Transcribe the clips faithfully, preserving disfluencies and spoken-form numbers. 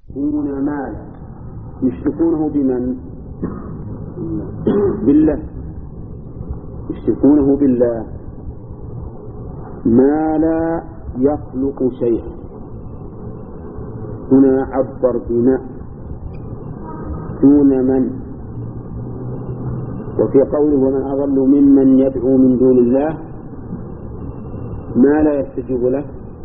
يشركون مالا يشركونه بمن؟ بالله. يشركونه بالله ما لا يخلق شيئا. هنا عبر بما دون من، وفي قوله ومن أضل ممن يدعو من دون الله ما لا يستجيب له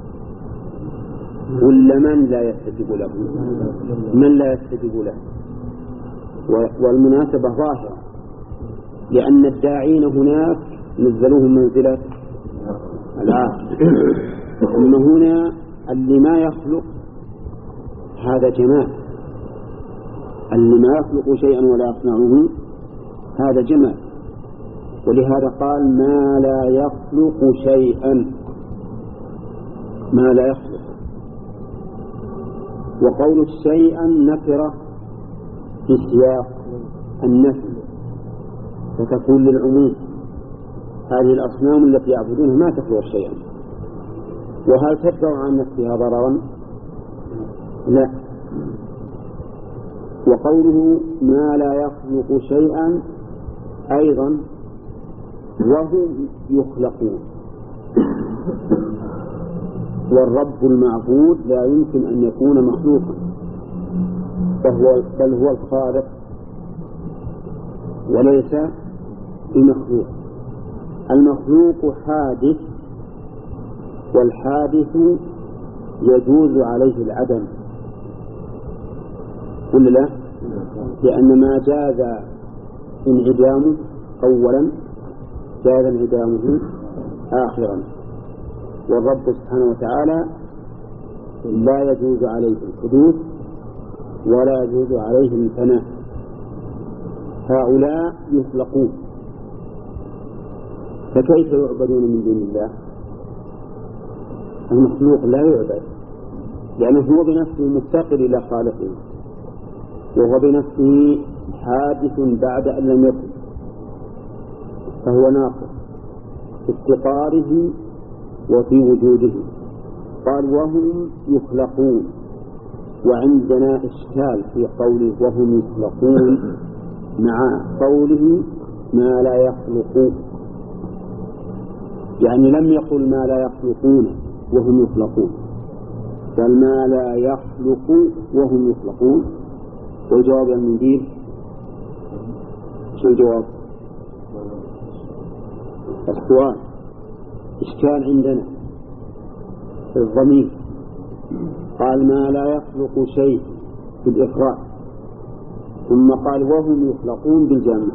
ولا من لا يستجيب له؟ من لا يستجيب له. والمناسبة ظاهرة لأن الداعين هناك نزلوهم منزلة العاقل، أما هنا اللي ما يخلق هذا جمال، اللي ما يخلق شيئا ولا يصنعه هذا جمال، ولهذا قال ما لا يخلق شيئا، ما لا يخلق. وقول شيئا نكرة في سياق النفي فتكون للعموم، هذه الأصنام التي يعبدونها ما تخلق شيئا. وهل تدفع عن نفسها ضررا؟ لا. وقوله ما لا يخلق شيئا أيضا وهم يخلقون، والرب المعبود لا يمكن أن يكون مخلوقا، فهو بل هو الخالق وليس بمخلوق. المخلوق حادث، والحادث يجوز عليه العدم ولا لا؟ لأن ما جاز انعدامه أولا جاز انعدامه آخرا، والرب سبحانه وتعالى لا يجوز عليه الحدوث ولا يجوز عليه الفناء. هؤلاء يخلقون، فكيف يعبدون من دون الله؟ المخلوق لا يعبد لأنه هو بنفسه مفتقر إلى خالقه، وهو بنفسه حادث بعد أن لم يكن، فهو ناقص في افتقاره وفي وجوده. قال وهم يخلقون، وعندنا إشكال في قوله وهم يخلقون مع قوله ما لا يخلقون، يعني لم يقل ما لا يخلقون وهم يخلقون، بل ما لا يخلق وهم يخلقون. والجواب يا المدير شو الجواب؟ السؤال إشكال عندنا في الضمير، قال ما لا يخلق شيء في الإفراد، ثم قال وهم يخلقون بالجمع.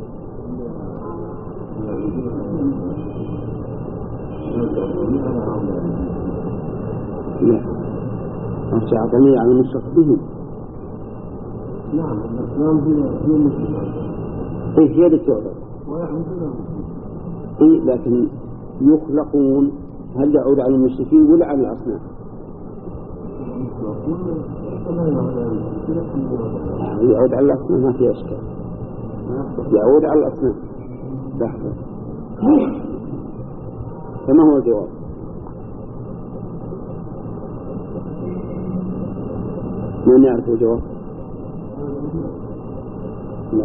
لا أرجع ضمير على المشرك به. نعم الأسلام هي المشرك، إيه هي اللي تعبد، إيه لكن يخلقون هل يعود على المشركين ولا على الأصنام؟ يعود على الأصنام ما في أشكال، يعود على الأصنام. لحظة، فما هو الجواب؟ من يعرف الجواب؟ لا.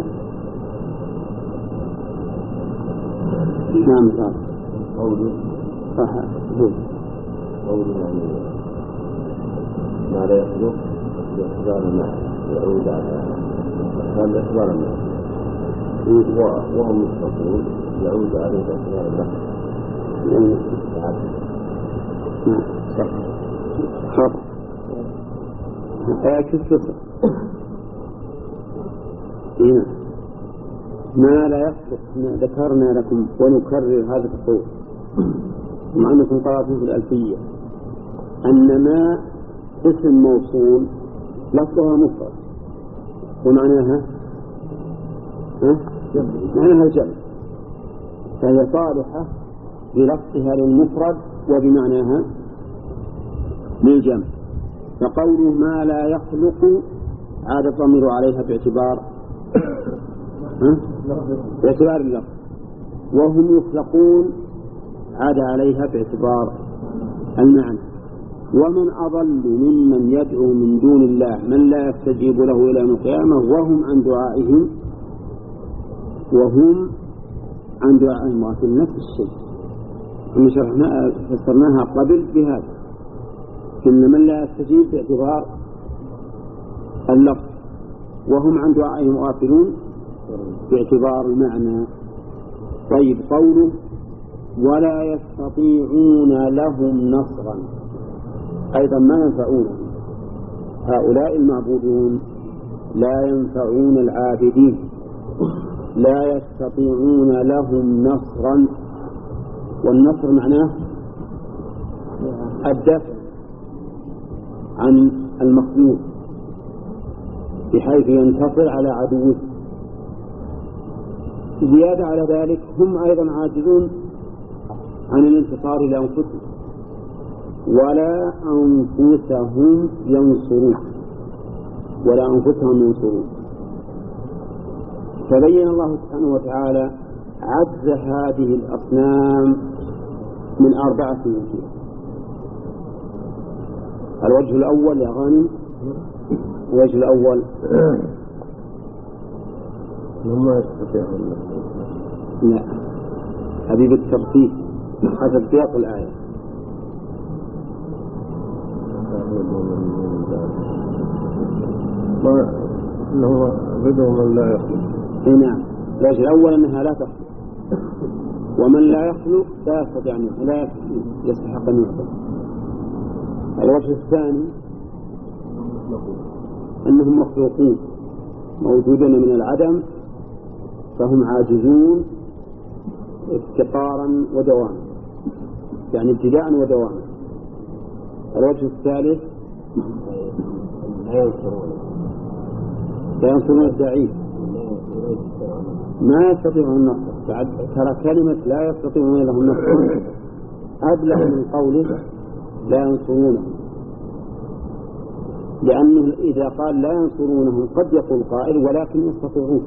نعم صح. قوله صح هو قوله يعني ما لا يخلق بإخبار الناس يعود على هذا إخبار الناس، وهم يخلقون يعود عليه بإخبار الناس. نعم صح. خطأ. آية الصفر هنا ما لا يخلق. ذكرنا لكم ونكرر هذا التصور مع أنكم قرأتم في الألفية أن ما اسم موصول لفظها مفرد ومعناها ها؟ معناها الجمع، فهي صالحة بلفظها للمفرد وبمعناها للجمع. فقوله ما لا يخلق عاد الضمير عليها باعتبار ها؟ باعتبار اللفظ، وهم يخلقون عاد عليها باعتبار المعنى. ومن أضل ممن يدعو من دون الله من لا يستجيب له إلى يوم القيامة وهم عن دعائهم وهم عن دعائهم غافلون. نفس الشيء ثم شرحنا فسرناها قبل بهذا إن من لا يستجيب باعتبار اللفظ وهم عن دعائهم غافلون باعتبار المعنى. طيب قوله ولا يستطيعون لهم نصرا أيضا ما ينفعونهم. هؤلاء المعبودون لا ينفعون العابدين، لا يستطيعون لهم نصرا، والنصر معناه الدفع عن المخلوق بحيث ينتصر على عدوه. زيادة على ذلك هم أيضا عاجزون عن الانتصار لأنفسهم ولا أنفسهم ينصرون ولا أنفسهم ينصرون. فبين الله سبحانه وتعالى عجز هذه الأصنام من أربعة وجوه. الوجه الأول يا غانم، الوجه الأول ما يستطيعون. لا حبيب الترتيب حسب سياق الآية. ما إنه بدو من لا يخلق. نعم الوجه الأول أنها لا تخلق، ومن لا يخلق لا يستطيع أن لا يستحق أن يخلق. الوجه الثاني أنهم مخلوقون موجودون من العدم فهم عاجزون افتقارا ودواما، يعني ابتداء ودواما. الوجه الثالث لا ينصرون لا ينصرون الضعيف، ما يستطيعون النصر. بعد ترى كلمة لا يستطيعون لهم النصر أبلغ من قوله لا ينصرونه، لأنه إذا قال لا ينصرونهم قد يقول قائل ولكن يستطيعون،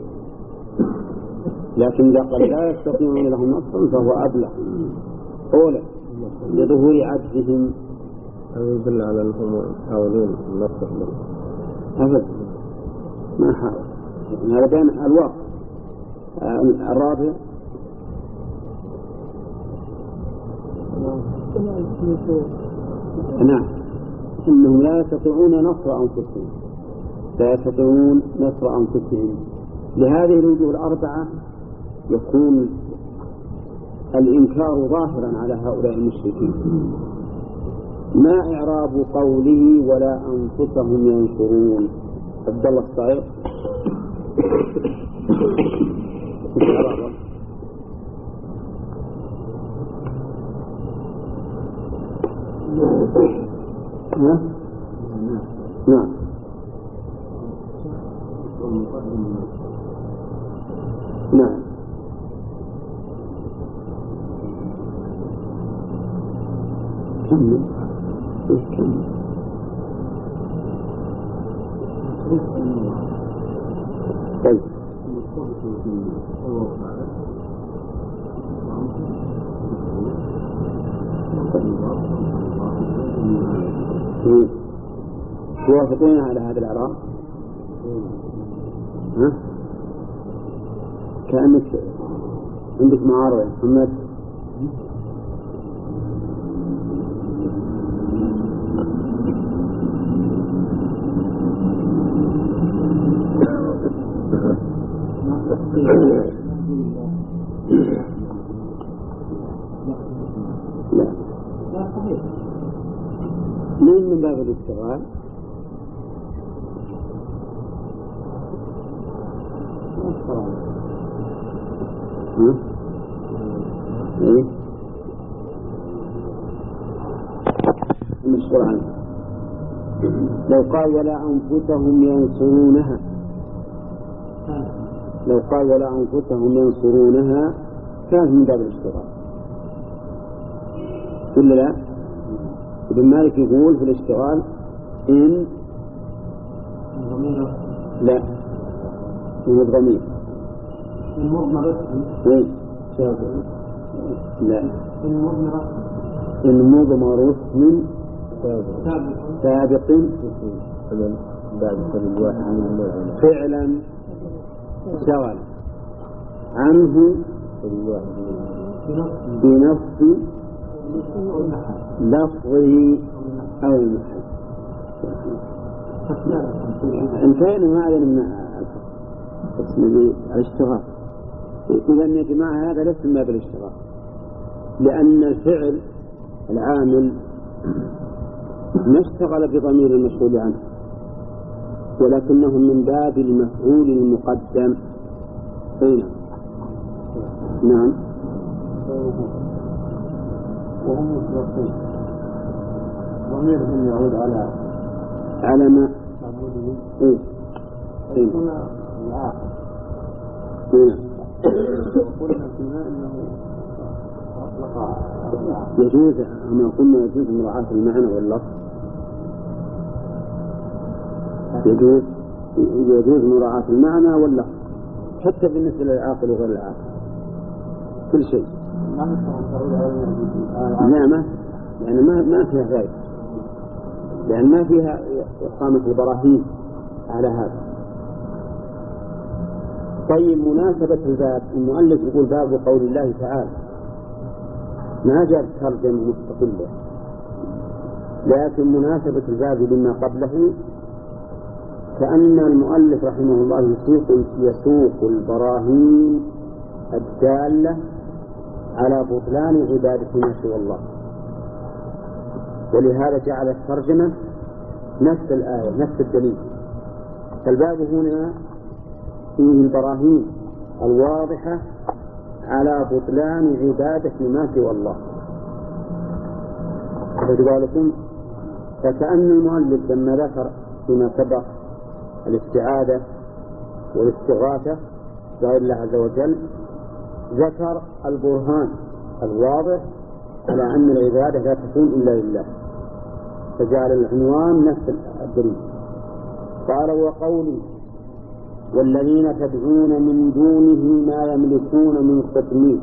لكن إذا قال لا يستطيعون لهم نصرا فهو أبلغ أولا لظهور عجزهم. هذا يدل على أنهم يحاولون النصر لهم. أبدا ما حاول، هذا بين الواقع. الرابع نعم إنهم لا يستطيعون نصر أنفسهم، لا يستطيعون نصر أنفسهم. لهذه الوجوه الأربعة يكون الإنكار ظاهرا على هؤلاء المشركين. ما إعراب قوله ولا أنفسهم ينصرون؟ عبد الله الصائغ ها؟ نعم نعم كمل كمل طيب توافقون على هذا الإعراب؟ ها؟ كأنك عندك معارضة يا محمد. لا من من باب الاشتغال ها؟ ايه المشغول عنه. لو قال ولا أنفسهم ينصرونها، لو قال ولا أنفسهم ينصرونها كان من باب الاشتغال ولا لا؟ ابن مالك يقول في الاشتغال إن لا من الضمير إيه؟ لا إن مضمر اسم سابق فعلا شغل عنه بنص لفظه أو المحل. انتهينا ما علينا من القسم الاشتغال. إذا يا جماعة هذا ليس من باب الاشتغال، لأن الفعل العامل ما اشتغل بضمير المشغول عنه، ولكنه من باب المفعول المقدم. أين؟ نعم. وهم مطلقين ضميرهم يعود على على ما إيه إيه العاقل. وقلنا فيما أنه أطلق يجوز أما قلنا يجوز مراعاة المعنى واللفظ، يجوز يجوز مراعاة المعنى واللفظ حتى بالنسبة للعاقل وغير العاقل كل شيء. لا ما يعني ما ما فيها غير، لأن ما فيها إقامة البراهين على هذا. طيب مناسبة الباب، المؤلف يقول باب قول الله تعالى، ما جاء ترجمة مستقلة، لكن مناسبة الباب لما قبله كأن المؤلف رحمه الله يسوق, يسوق البراهين الدالة على بطلان عبادة ما سوى الله، ولهذا جعل الترجمة نفس الآية نفس الدليل. فالباب هنا فيه البراهين الواضحة على بطلان عبادة ما سوى الله. فذلكم فكأن المؤلف لما ذكر فيما سبق الاستعاذة والاستغاثة بغير الله عز وجل ذكر البرهان الواضح على أن العبادة لا تكون إلا لله، فجعل العنوان نفس الدليل. قال وقولي والذين تدعون من دونه ما يملكون من قطمير.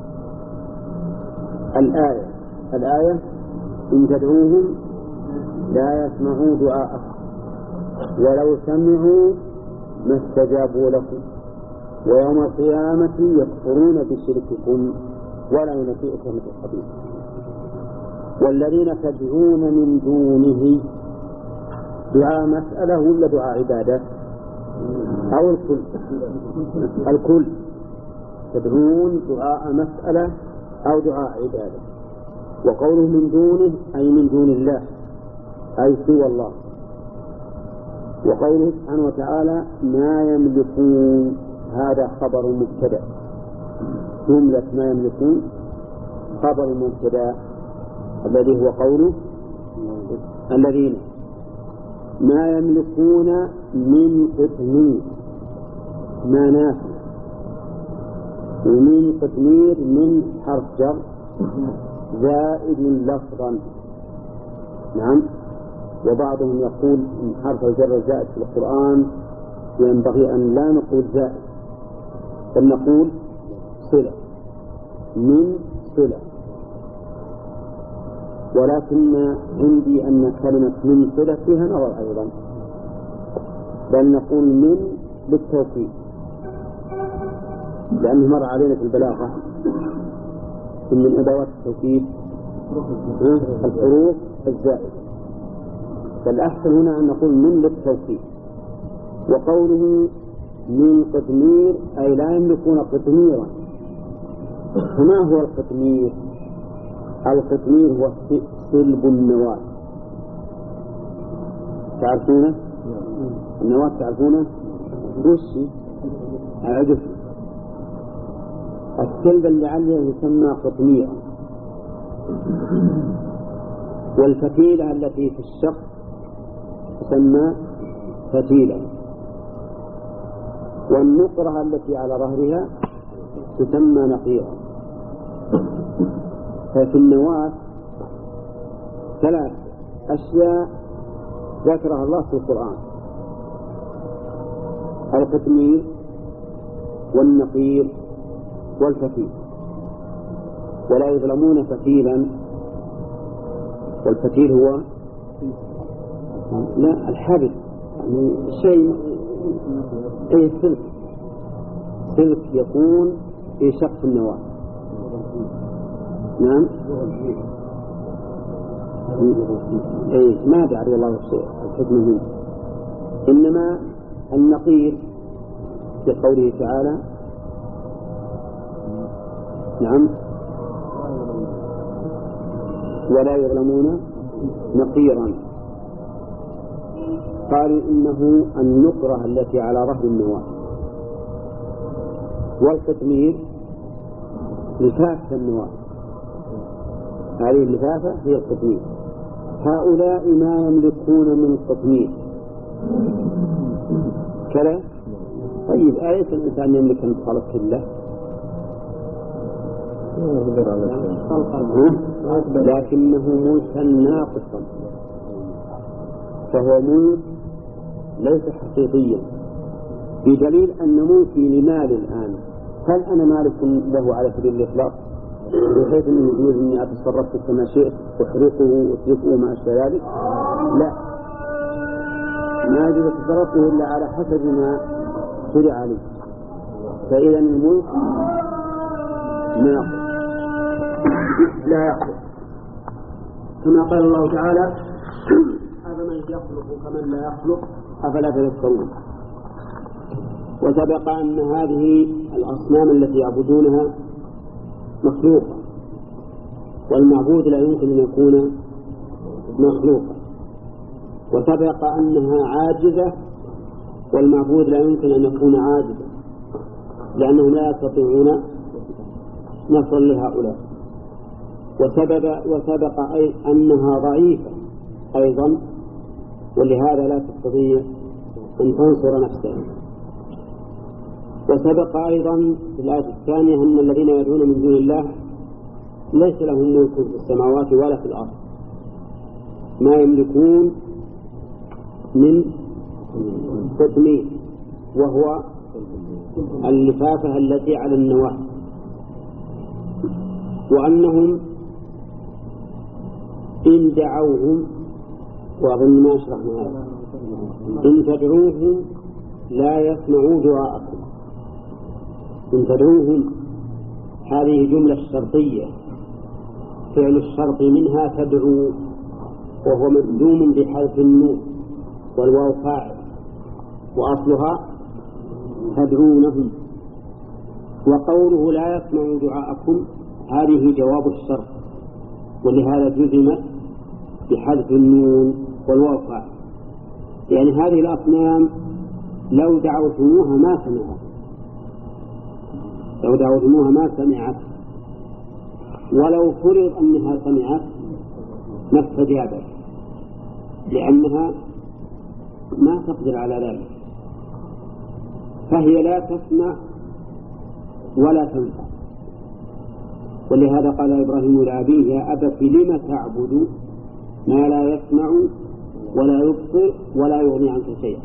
الآية الآية إن تدعوهم لا يسمعوا دعاءكم ولو سمعوا ما استجابوا لكم ويوم القيامة يكفرون بشرككم ولا ينبئك مثل خبير. والذين تدعون من دونه دعاء مسألة ولا دعاء عبادة أو الكل؟ الكل. تدعون دعاء مسألة أو دعاء عبادة. وقوله من دونه أي من دون الله أي سوى الله. وقوله سبحانه وتعالى ما يملكون هذا خبر مبتدأ، جملة ما يملكون خبر مبتدأ الذي هو قوله الذين ما يملكون من قطمير ما نافع، ومن قطمير من حرف جر زائد لفظا. نعم. وبعضهم يقول إن حرف الجر الزائد في القرآن ينبغي أن لا نقول زائد بل نقول صلة من صلة، ولكن عندي أن كلمة من صلة فيها نظر أيضا، بل نقول من بالتوكيد، لأنه مر علينا في البلاغة من أدوات التوكيد الحروف الزائدة، فالأحسن هنا أن نقول من للتوكيد. وقوله من قطمير أي لا يملكون قطميرا. فما هو القطمير؟ القطمير هو سلب النواة، تعرفونه؟ النواة تعرفونه؟ وش العجف. السلب اللي عليه يسمى قطميرا. والفتيلة التي في الشق تسمى فتيلة، والنقرة التي على ظهرها تسمى نقيرة. ففي النواة ثلاث أشياء ذكرها الله في القرآن: القطمير والنقير والفتيل. ولا يظلمون فتيلا، والفتيل هو لا الحبل يعني شيء أي سلك سلك يكون في شق النواة. نعم أي ما دعي الله الحكم منه، إنما النقير في قوله تعالى نعم ولا يظلمون نقيرا، قالوا إنه النقرة التي على ظهر النواة، والقطمير لفافة النواة، هذه اللفافة هي القطمير. هؤلاء ما يملكون من قطمير كلا. طيب أليس الإنسان يملك أن يخلق كله؟ لكنه ملكا ناقصا، فهو ملك ليس حقيقيا، بدليل أن ملكي لمال الآن، هل أنا مالك له على سبيل الإطلاق بحيث أنه يقول أني أتصرف كما شئت أحرقه وأتركه ما أشبه ذلك؟ لا، ما يجب تصرفه إلا على حسب ما شرع عليه. فإذا الملك ناقص لا يخلق، كما قال الله تعالى أفمن يخلق كمن لا يخلق أفلا تذكرون. وسبق أن هذه الأصنام التي يعبدونها مخلوقة، والمعبود لا يمكن أن يكون مخلوقا. وسبق أنها عاجزة، والمعبود لا يمكن أن يكون عاجزا، لأنهم لا يستطيعون نصر لهؤلاء. وسبب وسبق أي أنها ضعيفة أيضا، ولهذا لا تستطيع أن تنصر نفسها. وسبق أيضا في الآية الثانية أن الذين يدعون من دون الله ليس لهم ملك في السماوات ولا في الأرض، ما يملكون من قطمير، وهو اللفافة التي على النواة. وأنهم إن دعوهم، وأظن ما أشرحنا هذا، إن تدعوهم لا يسمعوا دعاءكم. إن تدعوهم هذه جملة شرطية، فعل الشرط منها تدعو، وهو مجزوم بحذف النون والواو فاعل، وأصلها تدعونهم. وقوله لا يسمعوا دعاءكم هذه جواب الشرط، ولهذا جزمت بحذف النون والواو فاعل، يعني هذه الأصنام لو دعوتموها ما سمعت، لو دعوتموها ما سمعت، ولو فرض أنها سمعت ما استجابت، لأنها ما تقدر على ذلك، فهي لا تسمع ولا تنفع. ولهذا قال إبراهيم لأبيه يا أبت لم تعبد ما لا يسمع ولا يبصر ولا يغني عنك شيئا.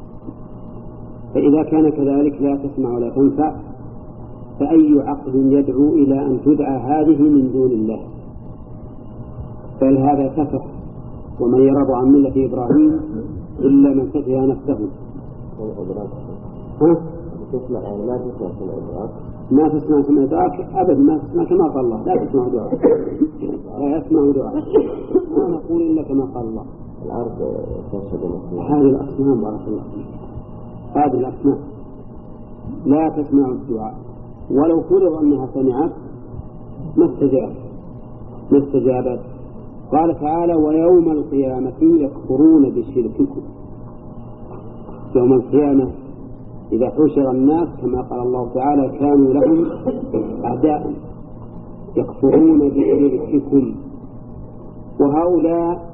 فإذا كان كذلك لا تسمع ولا تنفع، فأي عقل يدعو إلى أن تدعى هذه من دون الله؟ بل هذا سفه، ومن يرضى عن ملة إبراهيم إلا من سفه نفسه. ها؟ ما تسمع سمع دعاءك أبدا، ما تسمع كما قال الله، لا تسمع دعاءك، لا يسمع دعاءك، ما نقول إلا كما قال الله. الأرض هذه الأصنام بارك الله فيك، هذه الأصنام لا تسمع الدعاء، ولو فرض أنها سمعت ما استجابت ما استجابت. قال تعالى ويوم القيامة يكفرون بشرككم. يوم القيامة إذا حشر الناس كما قال الله تعالى كانوا لهم أعداء يكفرون بشرككم. وهؤلاء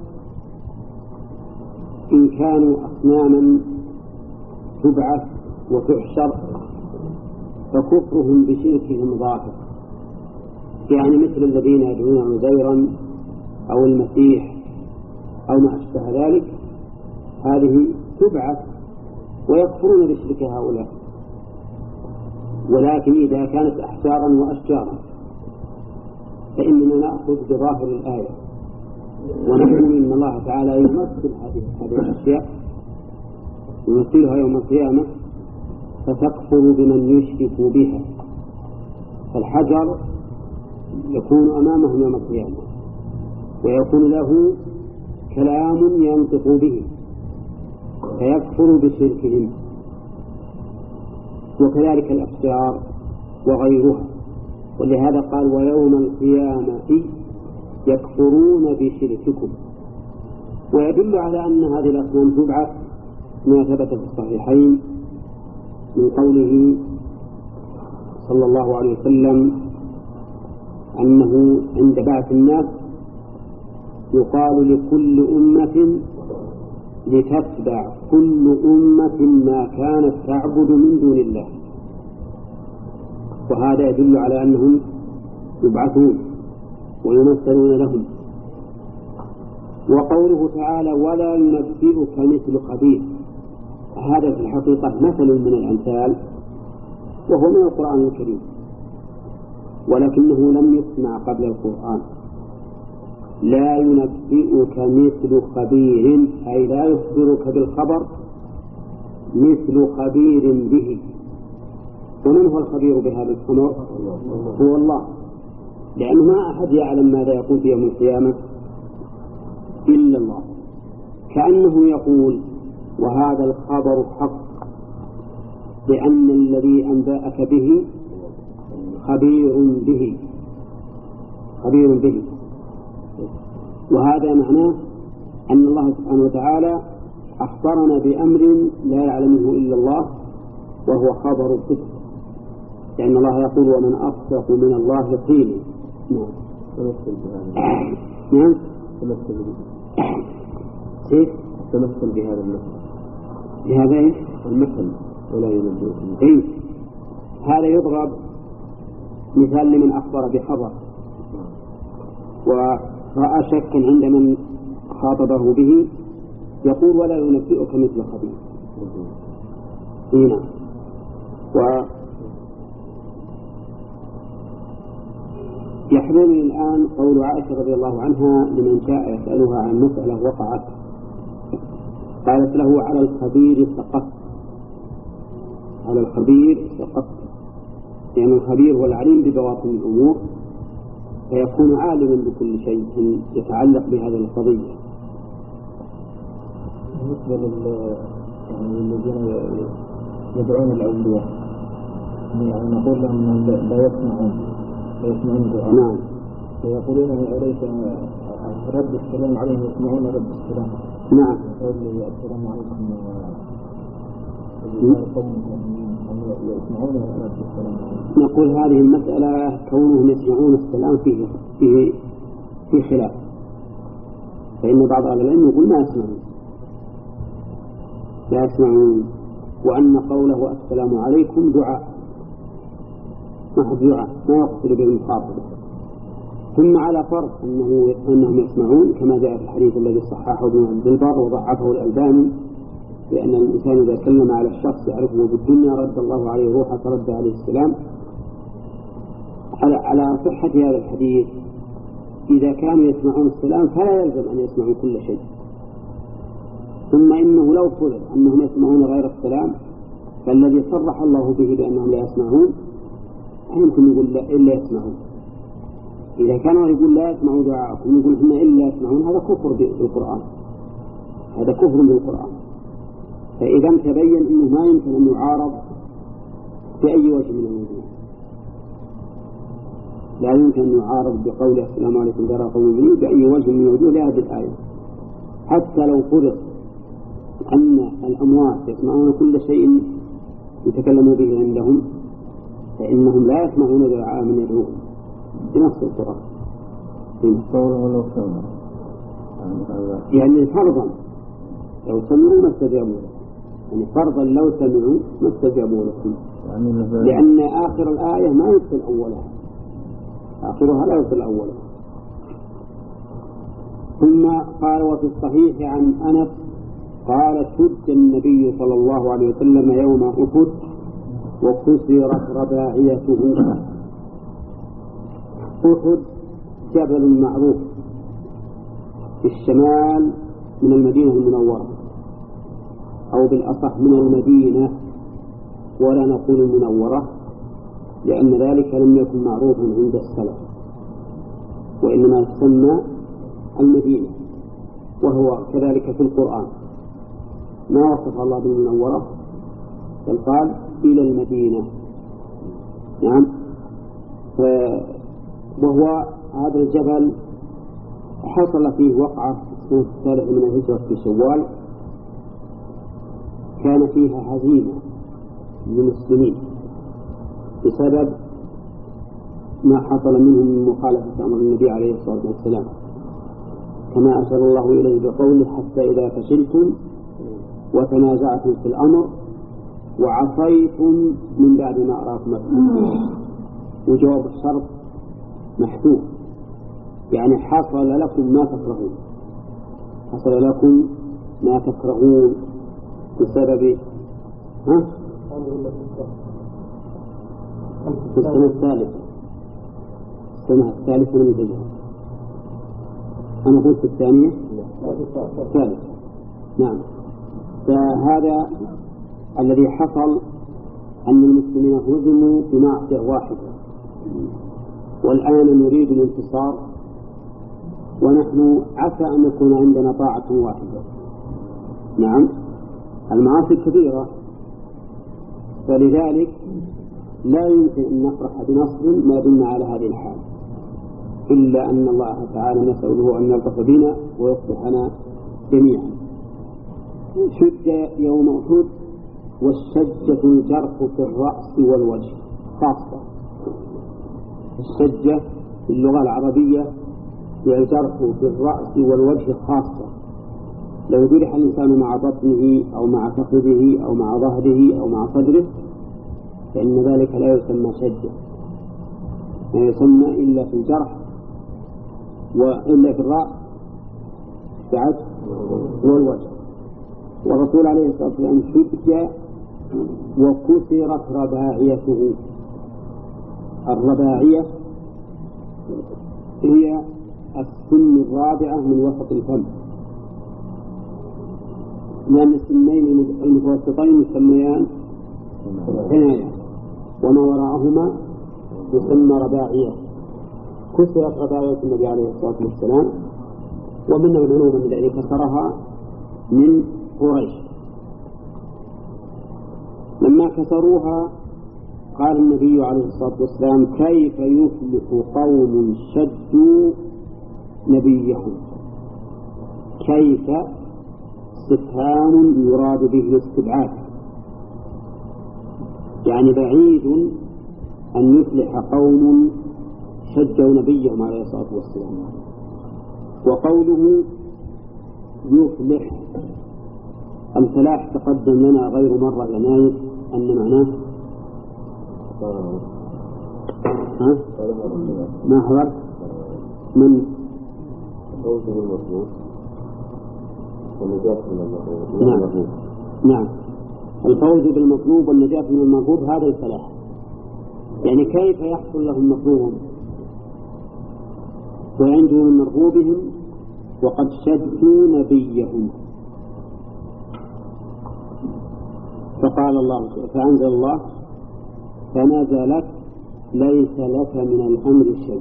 إن كانوا أصناما تبعث وتحشر فكفرهم بشركهم ظاهر، يعني مثل الذين يدعون عزيرا أو المسيح أو ما أشبه ذلك، هذه تبعث ويكفرون بشرك هؤلاء. ولكن إذا كانت أحجارا وأشجارا فإننا نأخذ بظاهر الآية، ونحن إن الله تعالى يمثل هذه الأشياء يمثلها يوم القيامة فتكفر بمن يشرك بها. فالحجر يكون أمامهم يوم القيامة ويكون له كلام ينطق به فيكفر بشركهم، وكذلك الأشجار وغيرها. ولهذا قال ويوم القيامة يكفرون بشرككم. ويدل على أن هذه الأصنام تبعث ما ثبت في الصحيحين من قوله صلى الله عليه وسلم أنه عند بعث الناس يقال لكل أمة لتتبع كل أمة ما كانت تعبد من دون الله. وهذا يدل على أنهم يبعثون ويمثلون لهم. وقوله تعالى ولا ينبئك مثل خبير، هذا في الحقيقة مثل من الأمثال وهو من القرآن الكريم، ولكنه لم يسمع قبل القرآن. لا ينبئك مثل خبير أي لا يخبرك بالخبر مثل خبير به. ومن هو الخبير بهذا الأمر؟ هو الله، لأن ما أحد يعلم ماذا يقول في يوم القيامة إلا الله. كأنه يقول وهذا الخبر حق لأن الذي أنبأك به خبير به خبير به. وهذا معناه أن الله سبحانه وتعالى أخبرنا بأمر لا يعلمه إلا الله وهو خبر الصدق، لأن الله يقول ومن أصدق من الله قيلا. نعم نعم تمثل كيف تمثل بهذا المثل بهذا إيش المثل ولا ينبئ. إيه هذا يضرب مثال لمن أخبر بخبر ورأى شكا عند من خاطبه به يقول ولا ينبئك مثل خبير. هنا ويحضرني الآن قول عائشة رضي الله عنها لمن جاء يسألها عن مسألة وقعت قالت له على الخبير سقطت على الخبير سقطت، يعني الخبير هو العليم ببواطن الأمور فيكون عالما بكل شيء يتعلق بهذه القضية. بالنسبة للذين يدعون الأولياء يعني نقول لهم لا يسمعون لا يسمعون دعاء. نعم. فيقولون أليس رد السلام عليهم يسمعون رد السلام. نعم. يقول السلام عليكم يسمعون رد السلام. نقول هذه المسألة كونهم يسمعون السلام فيه فيه في خلاف، فإن بعض أهل العلم يقول ما يسمعون لا يسمعون، وأن قوله السلام عليكم دعاء محض دعاء ما يقصد به المخاطبة. ثم على فرض أنه أنهم يسمعون كما جاء في الحديث الذي صححه ابن عبد البر وضعفه الألباني لأن الإنسان إذا سلم على الشخص يعرفه بالدنيا رد الله عليه روحه فرد عليه السلام. على على صحة هذا الحديث إذا كانوا يسمعون السلام فلا يلزم أن يسمعوا كل شيء. ثم إنه لو فرض أنهم يسمعون غير السلام فالذي صرح الله به بأنهم لا يسمعون يمكن يقول لا إلا يسمعون. إذا كانوا يقول لا يسمعوا دعاءكم يقول هم إلا يسمعون هذا كفر بالقرآن، هذا كفر بالقرآن. فإذا تبين أنه ما يمكن أن يعارض بأي وجه من الوجوه، لا يمكن أن يعارض بقول السلام عليكم دار قوم مؤمنين بأي وجه من الوجوه لهذه الآية. حتى لو فرض أن الأموات يسمعون كل شيء يتكلموا به عندهم فإنهم لا يسمعون دعاء من يدعوهم بنص القرآن. يعني فرضا لو سمعوا ما استجابوا لهم، يعني فرضا لو سمعوا ما استجابوا لهم، لأن آخر الآية ما يبطل أولها، آخرها لا يبطل أولها. ثم قال وفي الصحيح عن أنس قال شج النبي صلى الله عليه وسلم يوم أحد وكسرت رباعيته. أحد جبل معروف في الشمال من المدينة المنورة، أو بالأصح من المدينة، ولا نقول المنورة لأن ذلك لم يكن معروفا عند السلف، وإنما يسمى المدينة، وهو كذلك في القرآن ما وصف الله بالمنورة بل قال إلى المدينة. نعم. وهو هذا الجبل حصل فيه وقعة السنة الثالثة من الهجرة في شوال، كان فيها هزيمة للمسلمين بسبب ما حصل منهم من مخالفة أمر النبي عليه الصلاة والسلام، كما أشار الله إليه بقوله حتى إذا فشلتم وتنازعتم في الأمر وعصيتم من بعد ما أراكم ما تحبون. وجواب الشرط محذوف، يعني حصل لكم ما تكرهون، حصل لكم ما تكرهون بسبب ها؟ في السنة الثالثة السنة الثالثة من الهجرة. أنا قلت الثانية الثالثة. نعم. فهذا الذي حصل أن المسلمين هزموا بمعصية واحدة، والآن نريد الانتصار ونحن عسى أن يكون عندنا طاعة واحدة. نعم. المعاصي كبيرة، فلذلك لا يمكن أن نفرح بنصر ما دمنا على هذه الحال، إلا أن الله تعالى نسأله أن يلطف بنا ويصلحنا جميعا. شد يوم أحد والشجة الجرح في الرأس والوجه خاصة. الشجة في اللغة العربية هي الجرح في الرأس والوجه خاصة. لو جرح الإنسان مع بطنه أو مع فخذه أو مع ظهره أو مع صدره فإن ذلك لا يسمى شجة، لا يسمى إلا في الجرح وإلا في الرأس بعد والوجه. والرسول عليه الصلاة والسلام شج وكسرت رباعيته. الرباعية هي السن الرابعة من وسط الفم، لأن السنين المتوسطين يسميان عناية وما وراءهما يسمى رباعية. كسرت رباعية النبي عليه الصلاة والسلام، ومن العلوم الذي كسرها من قريش. لما كسروها قال النبي عليه الصلاة والسلام كيف يفلح قوم شدوا نبيهم. كيف استفهام يراد به الاستبعاد، يعني بعيد أن يفلح قوم شدوا نبيهم عليه الصلاة والسلام. وقوله يفلح الفلاح تقدم لنا غير مرة يناير أن معناه ها؟ ما حضر من الفوز بالمطلوب والنجاة من المطلوب. نعم. نعم. الفوز بالمطلوب والنجاة من المطلوب هذا الفلاح، يعني كيف يحصل لهم مطلوبهم وعندهم من مرغوبهم وقد شدوا نبيهم. فقال الله فأنزل الله فنزلت ليس لك من الأمر شيء.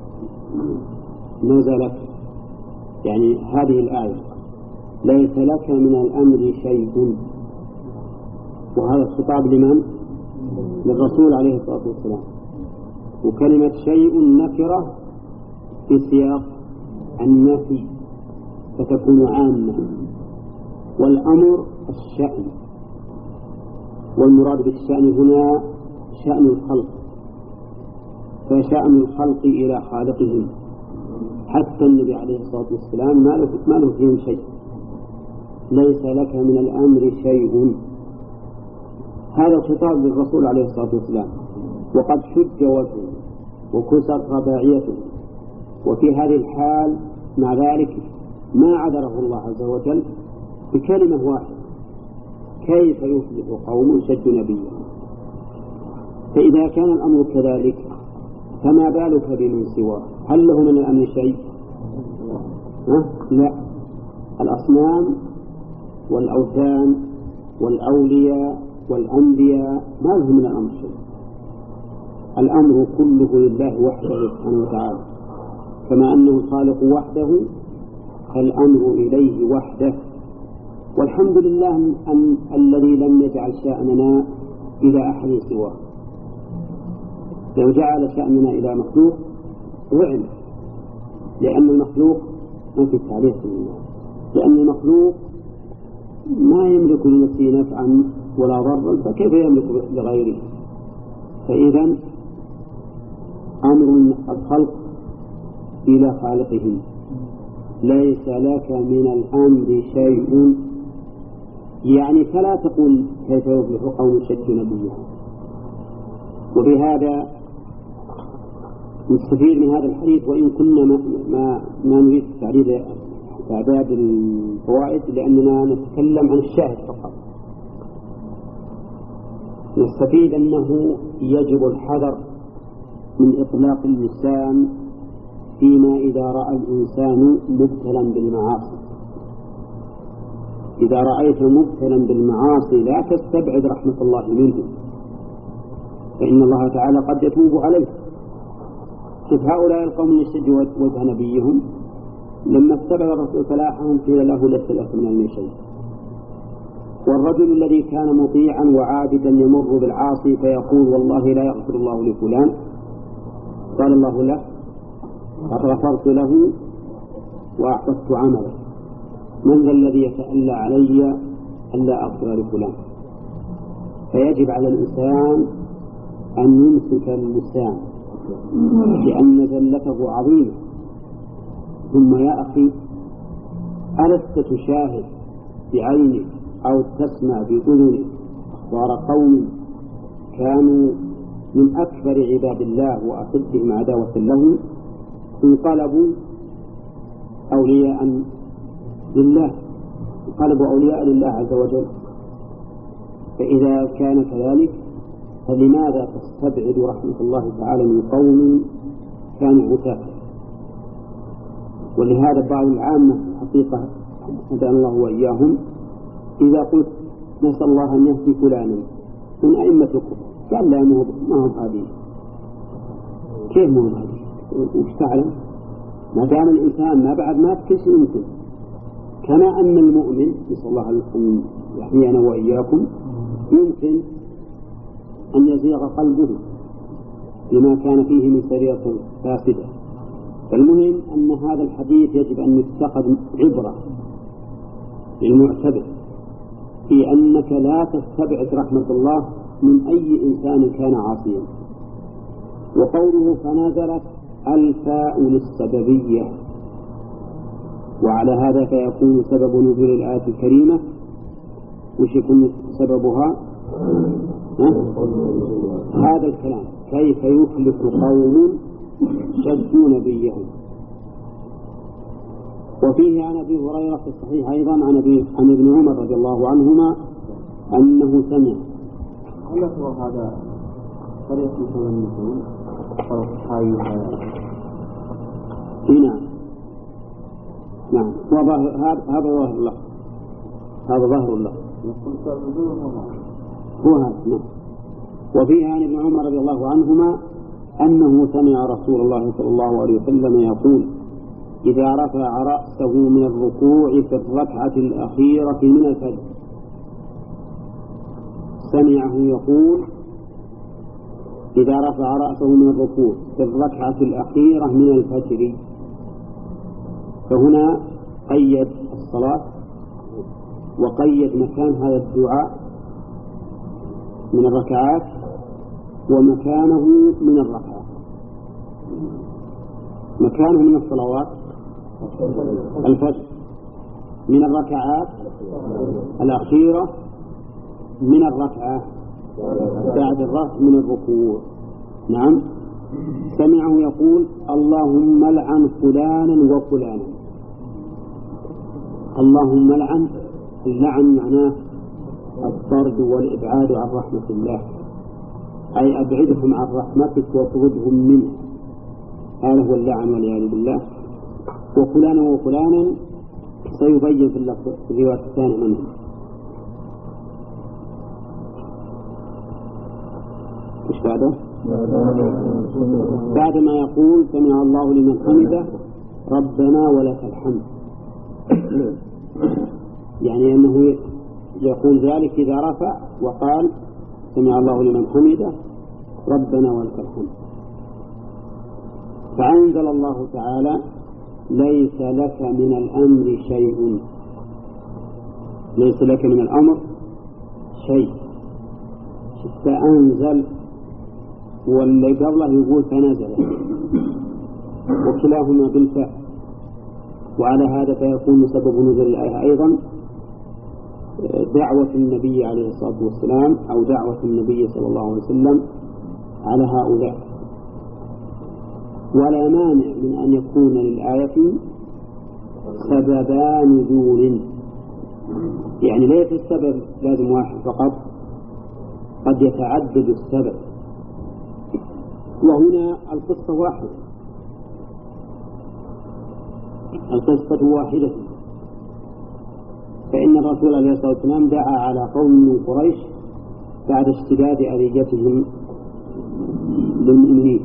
نزلت يعني هذه الآية ليس لك من الأمر شيء، وهذا الخطاب لمن؟ للرسول عليه الصلاة والسلام. وكلمة شيء نكرة في سياق النفي فتكون عامة، والأمر الشأن، والمراد بالشأن هنا شأن الخلق، فشأن الخلق إلى خالقهم. حتى النبي عليه الصلاة والسلام ما له فيهم شيء. ليس لك من الأمر شيء، هذا الخطاب للرسول عليه الصلاة والسلام. وقد شج وجهه وكسرت رباعيته، وفي هذه الحال مع ذلك ما عذره الله عز وجل بكلمة واحدة: كيف يفلح قوم شدوا نبيهم. فإذا كان الأمر كذلك فما بالك بمن سواه؟ هل له من الأمر شيء؟ ها؟ لا، الأصنام والأوثان والأولياء والأنبياء ما لهم من الأمر شيء. الأمر كله لله وحده سبحانه وتعالى، كما أنه الخالق وحده فالأمر إليه وحده. والحمد لله أن الذي لم يجعل شأننا إلى أحد سواه. لو جعل شأننا إلى مخلوق وعن، لأن المخلوق ما في تعريف منه، لأن المخلوق ما يملك لنفسه نفعا ولا ضرا، فكيف يملك لغيره؟ فإذا أمر الخلق إلى خالقهم، ليس لك من الأمر شيء. يعني فلا تقول كيف يفلح قوم شدوا نبيهم. وبهذا نستفيد من هذا الحديث، وإن كنا ما, ما, ما نريد تعريض تعداد الفوائد لأننا نتكلم عن الشاهد فقط. نستفيد أنه يجب الحذر من إطلاق اللسان فيما إذا رأى الإنسان مبتلا بالمعاصي. إذا رأيت مبتلا بالمعاصي لا تستبعد رحمة الله منه، فإن الله تعالى قد يتوب عليه. شوف هؤلاء القوم يشتجوا وجه نبيهم لما استبعد الرسول فلاحهم قيل له لست لك من المن شيء. والرجل الذي كان مطيعا وعابدا يمر بالعاصي فيقول والله لا يغفر الله لفلان، قال الله له قد غفرت له وأحبطت عمله، من ذا الذي يتألى علي ألا أغفر لفلان؟ فيجب على الإنسان أن يمسك اللسان لأن زلته عظيمة. ثم يا أخي ألست تشاهد بعينك أو تسمع بأذنك أخبار قوم كانوا من أكثر عباد الله وأشدهم عداوة لهم انقلبوا أولياء لله، انقلبوا أولياء لله عز وجل. فإذا كان كذلك فلماذا تستبعد رحمة الله تعالى من قوم كانوا عتاة؟ ولهذا بعض العامة حقيقة هدانا الله وإياهم إذا قلت نسأل الله أن يهدي فلانا من أئمة الكفر قال لا ما هو هذه. كيف ما هو هذه؟ وش تعلم؟ ما دام الإنسان ما بعد ما كل شيء يمكن، كما أن المؤمن نسأل الله أن يحمينا وإياكم يمكن أن يزيغ قلبه بما كان فيه من سريرة فاسدة. فالمهم أن هذا الحديث يجب أن يتخذ عبرة للمعتبر في أنك لا تستبعد رحمة الله من أي إنسان كان عاصيا. وقوله فنزلت الفاء للسببية، وعلى هذا فيكون سبب نزول الآية الكريمة وش يكون سببها؟ هذا الكلام كيف يفلح قوم شدوا نبيهم. وفيه عن أبي هريرة في الصحيح أيضا عن عن ابن عمر رضي الله عنهما أنه سمع. هل هو هذا طريق مثل النزول أو حي؟ نعم نعم هذا هذا ظاهر الله، هذا ظاهر الله هو هذا. نعم. وفيه عن ابن عمر رضي الله عنهما أنه سمع رسول الله صلى الله عليه وسلم يقول إذا رفع رأسه من الركوع في الركعة الأخيرة من الفجر، سمعه يقول إذا رفع رأسه من الركوع في الركعة الأخيرة من الفجر. فهنا قيد الصلاة وقيد مكان هذا الدعاء من الركعات ومكانه من الركعة. مكانه من الصلوات الفجر، من الركعات الأخيرة من الركعة بعد الرفع من الركوع. نعم. سمعه يقول اللهم لعن فلانا وفلانا. اللهم لعن، اللعن معناه الطرد والإبعاد عن رحمة الله، أي أبعدهم عن رحمتك واطردهم منه، هذا هو اللعن والعياذ بالله. وفلانا وفلانا سيبين في اللفظ في الرواية الثانية منهم. إيش بعده؟ بعد ما يقول سمع الله لمن حمده ربنا ولك الحمد، يعني أنه يقول ذلك إذا رفع وقال سمع الله لمن حمده ربنا ولك الحمد. فأنزل الله تعالى ليس لك من الأمر شيء، ليس لك من الأمر شيء. فأنزل واللي قبله يقول فنزل، وكلاهما بالفعل، وعلى هذا فيكون سبب نزول الآية أيضا دعوة النبي عليه الصلاة والسلام أو دعوة النبي صلى الله عليه وسلم على هؤلاء. ولا مانع من أن يكون للآية سببان نزول، يعني ليس السبب لازم واحد فقط، قد يتعدد السبب. وهنا القصة واحدة، القصة واحدة، فإن الرسول عليه الصلاة والسلام دعا على قوم من قريش بعد اشتداد أذيتهم للمؤمنين،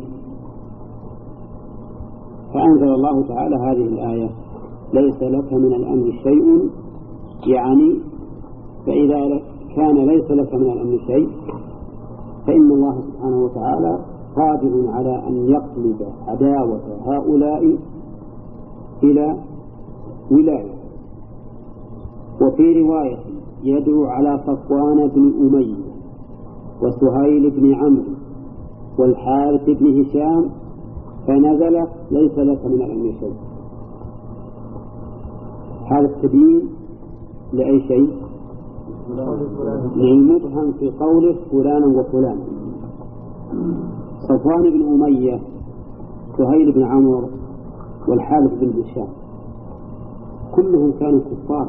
فأنزل الله تعالى هذه الآية ليس لك من الأمر شيء، يعني فإذا كان ليس لك من الأمر شيء فإن الله سبحانه وتعالى قادر على أن يقلب عداوة هؤلاء إلى ولاية. وفي رواية يدعو على صفوان بن أمية وسهيل بن عمرو والحارث بن هشام فنزل ليس لك من الأمر شيء. هذا التبيين لأي شيء؟ للمبهم في قوله فلانا وفلان. صفوان بن أمية سهيل بن عمرو والحارث بن هشام كلهم كانوا كفارا،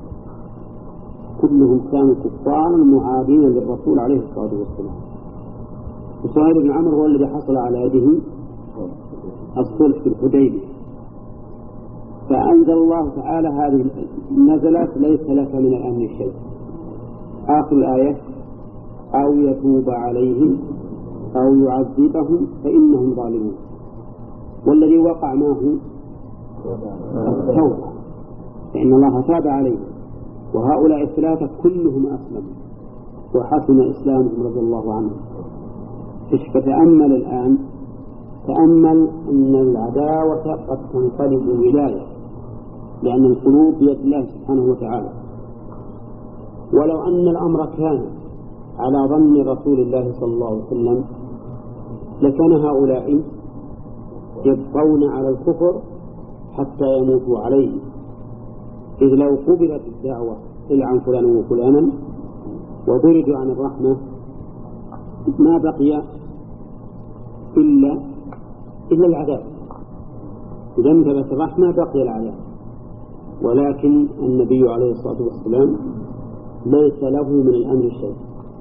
كلهم كانوا كفارا معادين للرسول عليه الصلاة والسلام. وسهيل بن عمرو هو الذي حصل على يده الصلح في الحديبية. فأنزل الله تعالى هذه نزلت ليس لك من الأمر شيء. آخر الآية أو يتوب عليهم أو يعذبهم فإنهم ظالمون. والذي وقع معه التوبة، فإن الله تاب عليهم، وهؤلاء الثلاثة كلهم أسلموا وحسن إسلامهم رضي الله عنهم. فتأمل الآن، تأمل أن العداوة قد تنقلب ولاية، لأن القلوب بيد الله سبحانه وتعالى. ولو أن الأمر كان على ظن رسول الله صلى الله عليه وسلم لكان هؤلاء يبقون على الكفر حتى يموتوا عليه، إذ لو قبلت الدعوة إلا عن فلان وفلانا وضرجوا عن الرحمة ما بقي إلا إلا العذاب. إذا انتبت الرحمة بقي العذاب. ولكن النبي عليه الصلاة والسلام ليس له من الأمر شيء،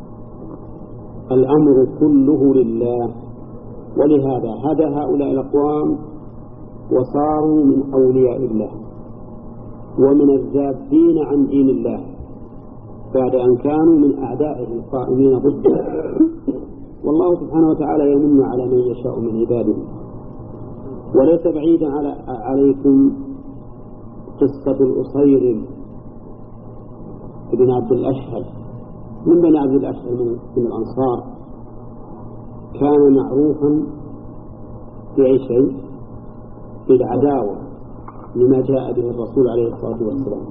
الأمر كله لله. ولهذا هدى هؤلاء الأقوام وصاروا من أولياء الله ومن الذابين عن دين الله بعد أن كانوا من أعدائه القائمين ضده. والله سبحانه وتعالى يمن على من يشاء من عباده. وليس بعيدا على عليكم قصة الأصير ابن عبد الأشهل من بني عبد الأشهل من الأنصار، كان معروفا في أي شيء؟ في العداوة لما جاء به الرسول عليه الصلاة والسلام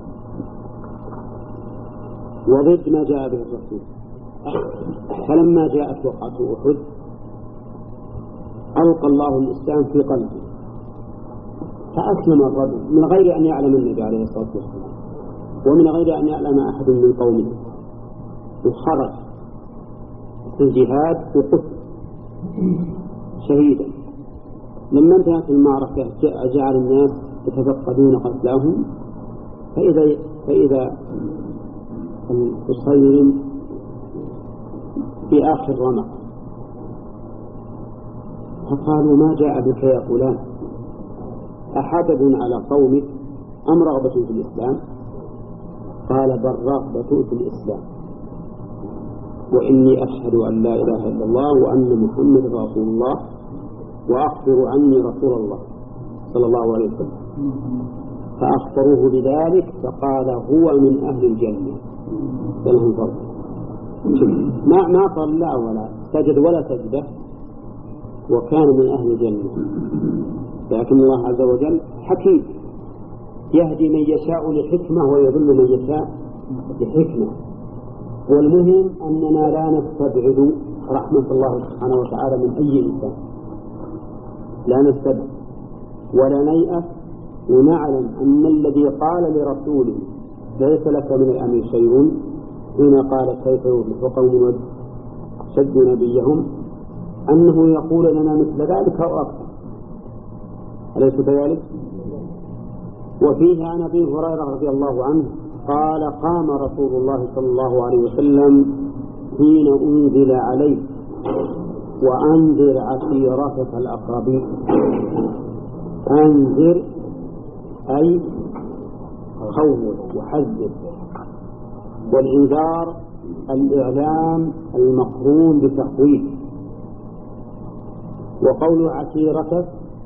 وضد ما جاء به الرسول. فلما جاءت وقعة أحد ألقى الله الإسلام في قلبه فأسلم الرجل من غير أن يعلم النبي عليه الصلاة والسلام ومن غير أن يعلم أحد من قومه، وخرج في الجهاد وقتل شهيدا. لما انتهت المعركة جعل الناس يتفقدون قتلاهم، فإذا فإذا القصير في آخر رمق، فقالوا ما جاء بك يا فلان؟ أحدد على صومك أم رغبة في الإسلام؟ قال بل رغبة في الإسلام، وإني أشهد أن لا إله إلا الله وأن محمد رسول الله وأخبر عني رسول الله صلى الله عليه وسلم. فأخبروه بذلك فقال هو من أهل الجنة. فلهم فرق، ما ما صلى ولا سجد ولا سجده وكان من أهل الجنة. لكن الله عز وجل حكيم يهدي من يشاء لحكمة ويضل من يشاء لحكمة. والمهم أننا لا نستبعد رحمة الله سبحانه وتعالى من أي إنسان، لا نستبعد ولا نيأس، ونعلم أن الذي قال لرسوله ليس لك من الأمر شيء حين قال كيف يفلح قوم شدوا نبيهم أنه يقول لنا مثل ذلك أو أكثر، أليس كذلك؟ وفيه عن أبي هريرة رضي الله عنه قال قام رسول الله صلى الله عليه وسلم حين أنزل عليه وأنذر عشيرتك الأقربين. أنذر أي خوف وحذر، والإنذار الإعلام المقرون بتخويف. وقول عشيرتك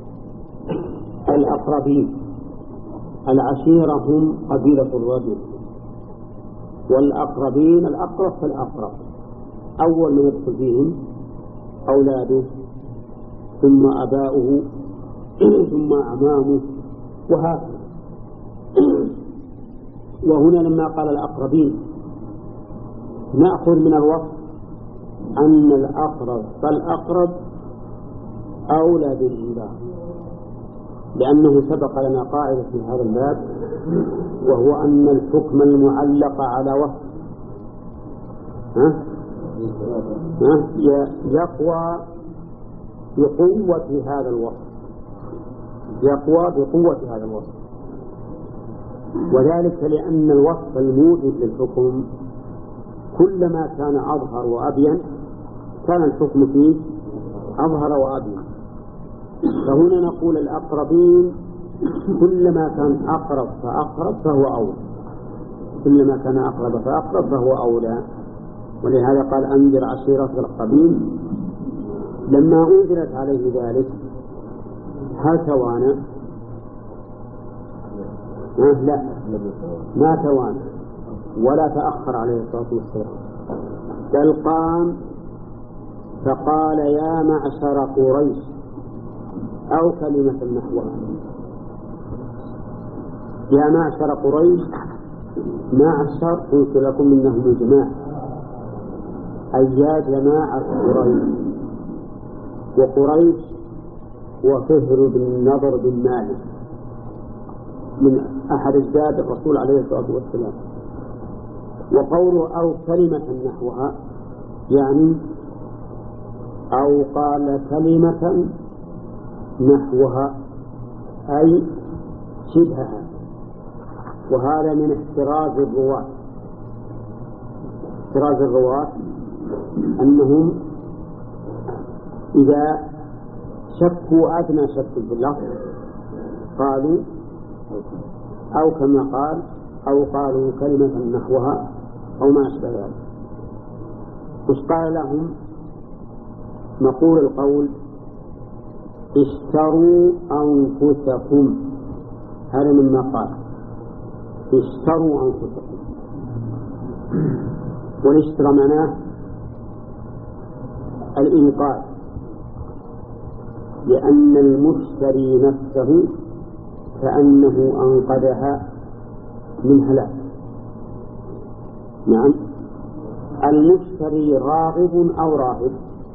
الأقربين، العشيرة هم قبيلة الرجل، والأقربين الأقرب فالأقرب، أول من يدخل فيهم أولاده ثم أباؤه ثم أعمامه وهكذا. وهنا لما قال الأقربين نأخذ من الوصف أن الأقرب فالأقرب أولى بالإنذار، لأنه سبق لنا قاعدة في هذا الباب، وهو أن الحكم المعلق على وصف ها؟ ها؟ يقوى بقوة هذا الوصف، يقوى بقوة هذا الوصف، وذلك لأن الوصف الموجب للحكم كلما كان أظهر وأبين كان الحكم فيه أظهر وأبين. فهنا نقول الأقربين كلما كان أقرب فأقرب فهو أولى، كلما كان أقرب فأقرب فهو أولى. ولهذا قال أنذر عشيرتك الأقربين. لما أنزلت عليه ذلك هل توانى؟ لا، ما توانى ولا تأخر عليه الصلاة والسلام، بل قام فقال يا معشر قريش أو كلمة نحوها. يا معشر قريش، معشر قلت لكم إنهم الجماعة، أي يا جماعة قريش. وقريش وفهر بن نضر بن مالك من أحد أجداد الرسول عليه الصلاة والسلام. وقوله أو كلمة نحوها يعني أو قال كلمة نحوها أي شبهها، وهذا من احتراز الرواة. احتراز الرواة أنهم إذا شكوا أدنى شك في اللفظ قالوا أو كما قال أو قالوا كلمة نحوها أو ما أشبه ذلك. وش قال لهم؟ نقول القول اشتروا أنفسكم، هذا مما قال اشتروا أنفسكم. والاشترى معناه الإنقاذ، لأن المشتري نفسه كأنه أنقذها من هلاك. نعم، المشتري راغب أو راغب؟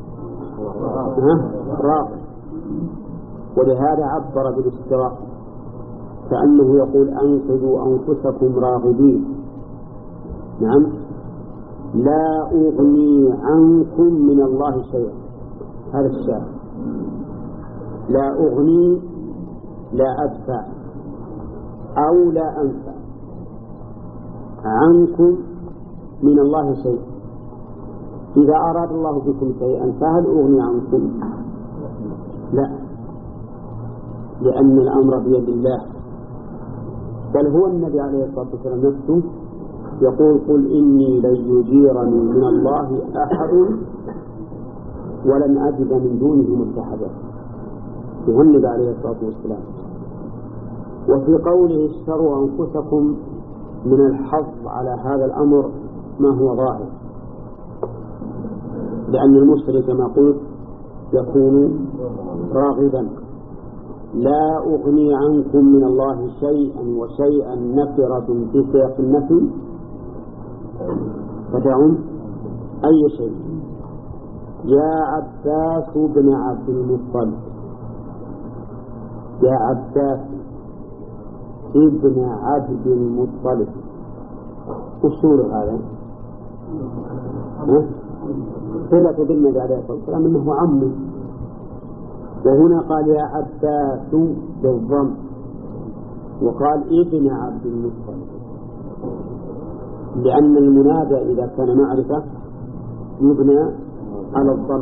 راغب، ولهذا عبر بالاشتراء كأنه يقول أنقذوا أنفسكم راغبين. نعم، لا أغني عنكم من الله شيئا، هذا الشاهد. لا أغني لا أدفع أو لا أنفع عنكم من الله شيئا. إذا أراد الله بكم شيئا فهل أغني عنكم؟ لا، لأن الأمر بيد الله، بل هو النبي عليه الصلاة والسلام نفسه يقول قل إني لن يجيرني من الله أحد ولن أجد من دونه ملتحدا، هو النبي عليه الصلاة والسلام. وفي قوله اشتروا أنفسكم من الحظ على هذا الأمر ما هو ظاهر، لأن المشتري كما قلت يكون راغبا. لا أغني عنكم من الله شيئا وشيئا نكرة في سياق النفي فتعم أي شيء. يا عباس بن عبد المطلب، يا عباس ابن عبد المطلب، أصول هذا صلة بالنبي عليه الصلاة والسلام أنه عمه، وهنا قال يا عباس بالضم وقال ابن عبد المطلب، لأن المنادى إذا كان معرفة يبنى على الضم،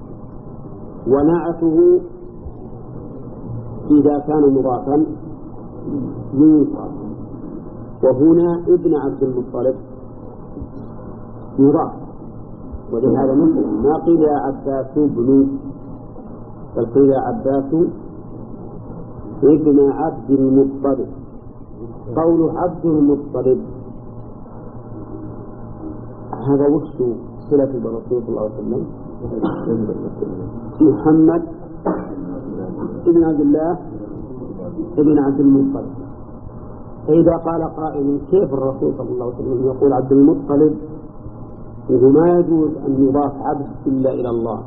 ونعته إذا كان مضافا ينصب، وهنا ابن عبد المطلب يضاف، ولهذا مثل ما قيل يا عباس ابن، بل قيل يا عباس ابن عبد المطلب. قول عبد المطلب هذا وش صلة بالرسول صلى الله عليه وسلم؟ محمد ابن عبد الله ابن عبد المطلب. فإذا قال قائل كيف الرسول صلى الله عليه وسلم يقول عبد المطلب وهو ما يجوز أن يضاف عبد إلا إلى الله،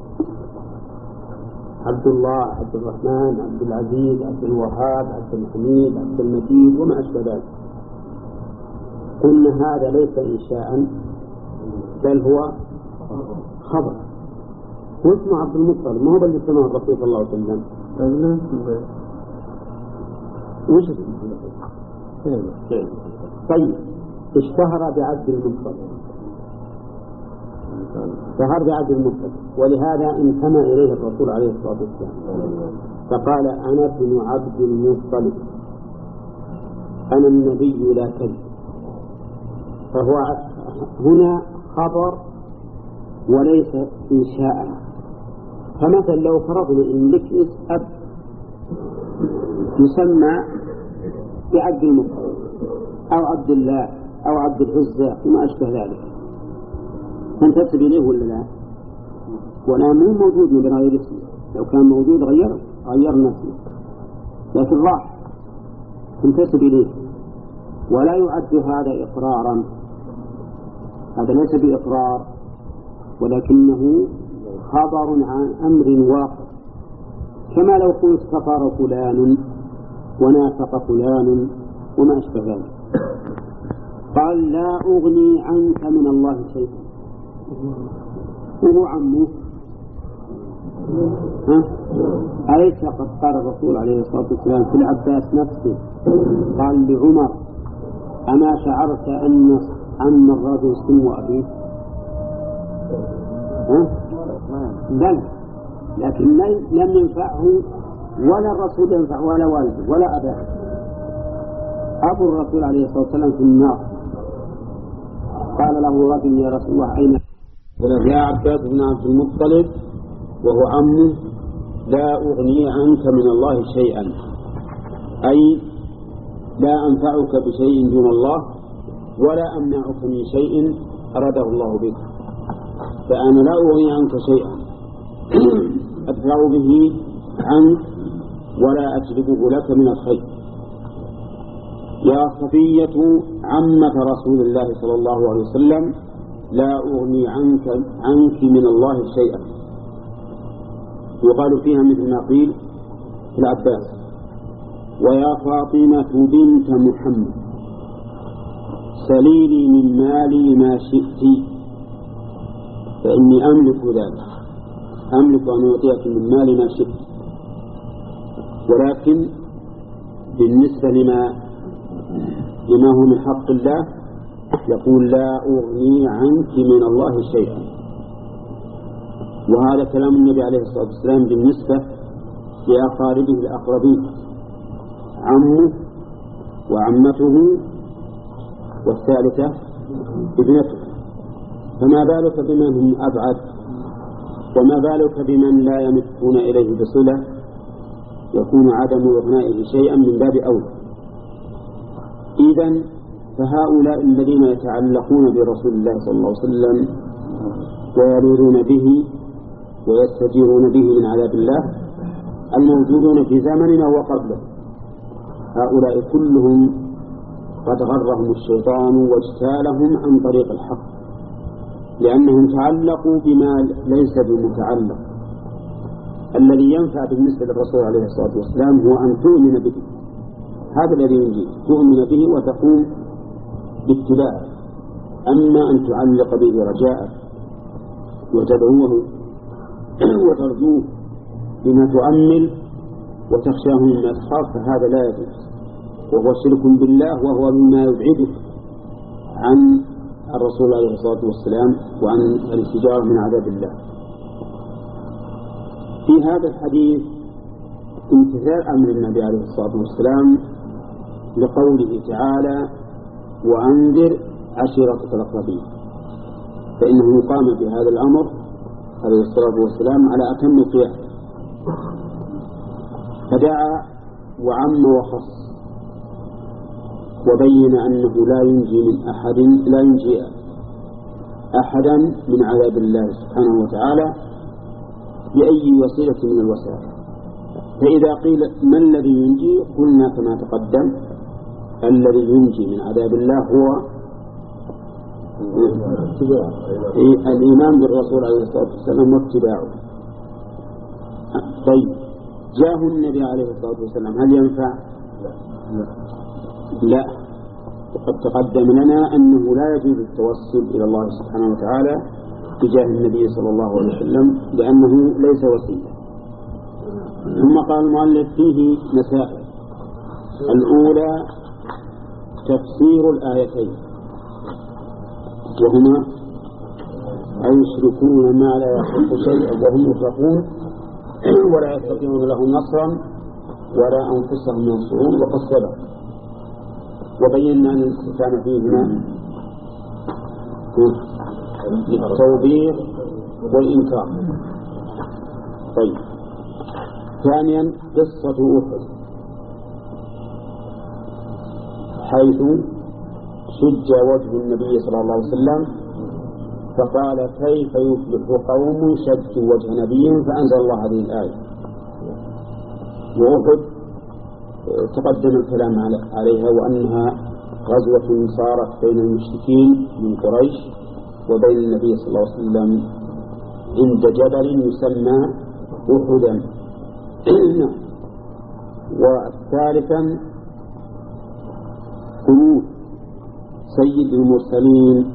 عبد الله، عبد الرحمن، عبد العزيز، عبد الوهاب، عبد الحميد، عبد المجيد وما أشبه ذلك، قلنا هذا ليس إنشاء بل هو خبر. واسمه عبد المطلب ما هو اللي سماه الرسول صلى الله عليه وسلم. وش اسمه؟ طيب اشتهر بعبد المطلب، اشتهر بعبد المطلب، ولهذا انتمى إليه الرسول عليه الصلاة والسلام فقال أنا ابن عبد المطلب أنا النبي لا كذب. فهو هنا خبر وليس إنشاء. فمثلا لو فرضنا إن لك أب يسمى بعبد المطلب أو عبد الله أو عبد العزى وما أشبه ذلك، تنتسب إليه ولا لا؟ ولا مو موجود من غير اسمه، لو كان موجود غير غيرنا اسمه، لكن راح تنتسب إليه ولا يعد هذا إقرارا، هذا ليس بإقرار ولكنه خبر عن أمر واقع، كما لو قلت كفر فلان ونافق فلان وما أشبه ذلك. قال لا أغني عنك من الله شيئا، وهو عمه. أليس قد قال الرسول عليه الصلاة والسلام في العباس نفسه قال لعمر أما شعرت أن عم الرجل سن أبيه؟ بل لكن لم ينفعه ولا الرسول ينفع ولا والده ولا أباه. أبو الرسول عليه الصلاة والسلام في النار، قال له رجل يا رسول الله أين يا عباس بن عبد المطلب وهو عمه لا أغني عنك من الله شيئا، أي لا أنفعك بشيء دون الله ولا أمنعك من شيء أراده الله بك، فأنا لا أغني عنك شيئا أدفع به عنك ولا أجلبه لك من الخير. يا صفية عمة رسول الله صلى الله عليه وسلم لا أغني عنك عنك من الله شيئا، يقال فيها مثل ما قيل في العباس. ويا فاطمة بنت محمد سليني من مالي ما شئت فإني أملك ذلك، أملك أن أعطيك من مالي ما شئت، ولكن بالنسبة لما لما هو من حق الله يقول لا أغني عنك من الله شيئا. وهذا كلام النبي عليه الصلاة والسلام بالنسبة بأقاربه الأقربين، عمه وعمته والثالثة ابنته، فما بالك بمن هم أبعد، وما بالك بمن لا يمتون إليه بصلة يكون عدم إغنائه شيئا من باب أولى. إذن فهؤلاء الذين يتعلقون برسول الله صلى الله عليه وسلم ويلوذون به ويستجيرون به من عذاب الله الموجودون في زمننا وقبله، هؤلاء كلهم قد غرهم الشيطان واجتالهم عن طريق الحق، لأنهم تعلقوا بما ليس بمتعلق. الذي ينفع بالنسبة للرسول عليه الصلاة والسلام هو أن تؤمن به، هذا الذي ينجي، تؤمن به وتقوم باتباعه. أما أن تعلق به رجاءك وتدعوه وترجوه بما تؤمل وتخشاه مما تخاف فهذا لا يجوز، وهو شرك بالله، وهو مما يبعدك عن الرسول عليه الصلاة والسلام وعن الاستجارة من عذاب الله. في هذا الحديث امتثال أمر النبي عليه الصلاة والسلام لقوله تعالى وأنذر عشيرتك الأقربين، فإنه قام بهذا الأمر عليه الصلاة والسلام على أتم القيام، فدعا وعم وخص وبين أنه لا ينجي من أحد لا ينجي أحدا من عذاب الله سبحانه وتعالى بأي وسيلة من الوسائل. فإذا قيل ما الذي ينجي قلنا كما تقدم الذي ينجي من عذاب الله هو الإيمان بالرسول عليه الصلاة والسلام واتباعه. طيب جاءه النبي عليه الصلاة والسلام هل ينفع؟ لا، وقد تقدم لنا أنه لا يجوز التوسل إلى الله سبحانه وتعالى تجاه النبي صلى الله عليه وسلم لأنه ليس وسيلة. ثم قال المؤلف فيه مسائل. الأولى تفسير الآيتين وهما أيشركون ما لا يخلق شيئا وهم يخلقون ولا يستطيعون لهم نصرا ولا أنفسهم ينصرون، وقد سبق وبينا أن الاستثناء فيهما التوبيخ والإنكار. طيب ثانيا قصة أحد حيث شج وجه النبي صلى الله عليه وسلم فقال كيف يفلح قوم شجوا وجه نبي، فأنزل الله هذه الآية. وأحد تقدم الكلام عليها وأنها غزوة صارت بين المشركين من قريش وبين النبي صلى الله عليه وسلم عند جبل يسمى أحدا. وثالثا قنوت سيد المرسلين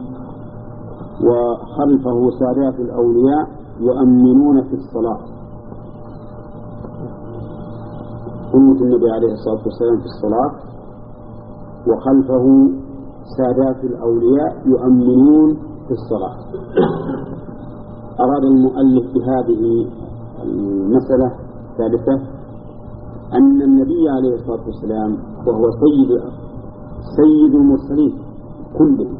وخلفه سادات الأولياء يؤمنون في الصلاة. قنوت النبي عليه الصلاة والسلام في الصلاة وخلفه سادات الأولياء يؤمنون في الصلاة. أراد المؤلف بهذه المسألة الثالثة أن النبي عليه الصلاة والسلام وهو سيد سيد المرسلين كلهم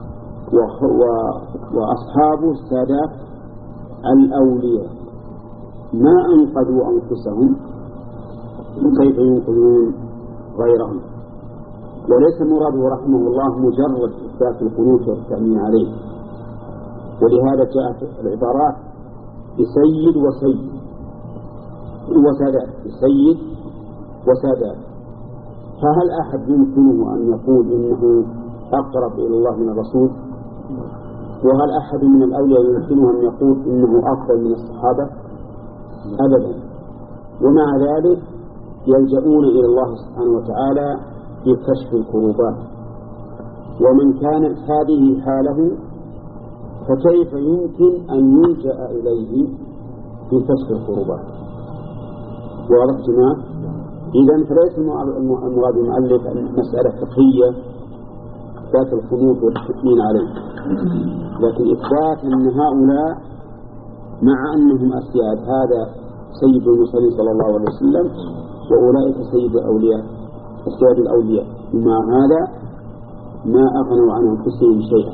وأصحابه السادات الأولياء ما أنقذوا أنفسهم كيف ينقذون غيرهم. وليس مراده رحمه الله مجرد إثبات القنوت والتأمين عليه، ولهذا جاءت العبارات بسيد وسيد وسادات بسيد وسادات. فهل أحد يمكنه أن يقول إنه أقرب إلى الله من الرسول؟ وهل أحد من الأولياء يمكنه أن يقول إنه أفضل من الصحابة؟ أبدا. ومع ذلك يلجؤون إلى الله سبحانه وتعالى في كشف الكروبات. ومن كانت هذه حاله فكيف يمكن أن يلجأ إليه في كشف الكروبات؟ واضح جماعة؟ إذن فليس المراد المؤلف مسألة فقهية إثبات القنوت والتأمين عليه، لكن إثبات أن هؤلاء مع أنهم أسياد هذا سيد المرسلين صلى الله عليه وسلم، وأولئك سيد الأولياء السيد الأولياء. ومع هذا ما أغنوا عن أنفسهم شيئا.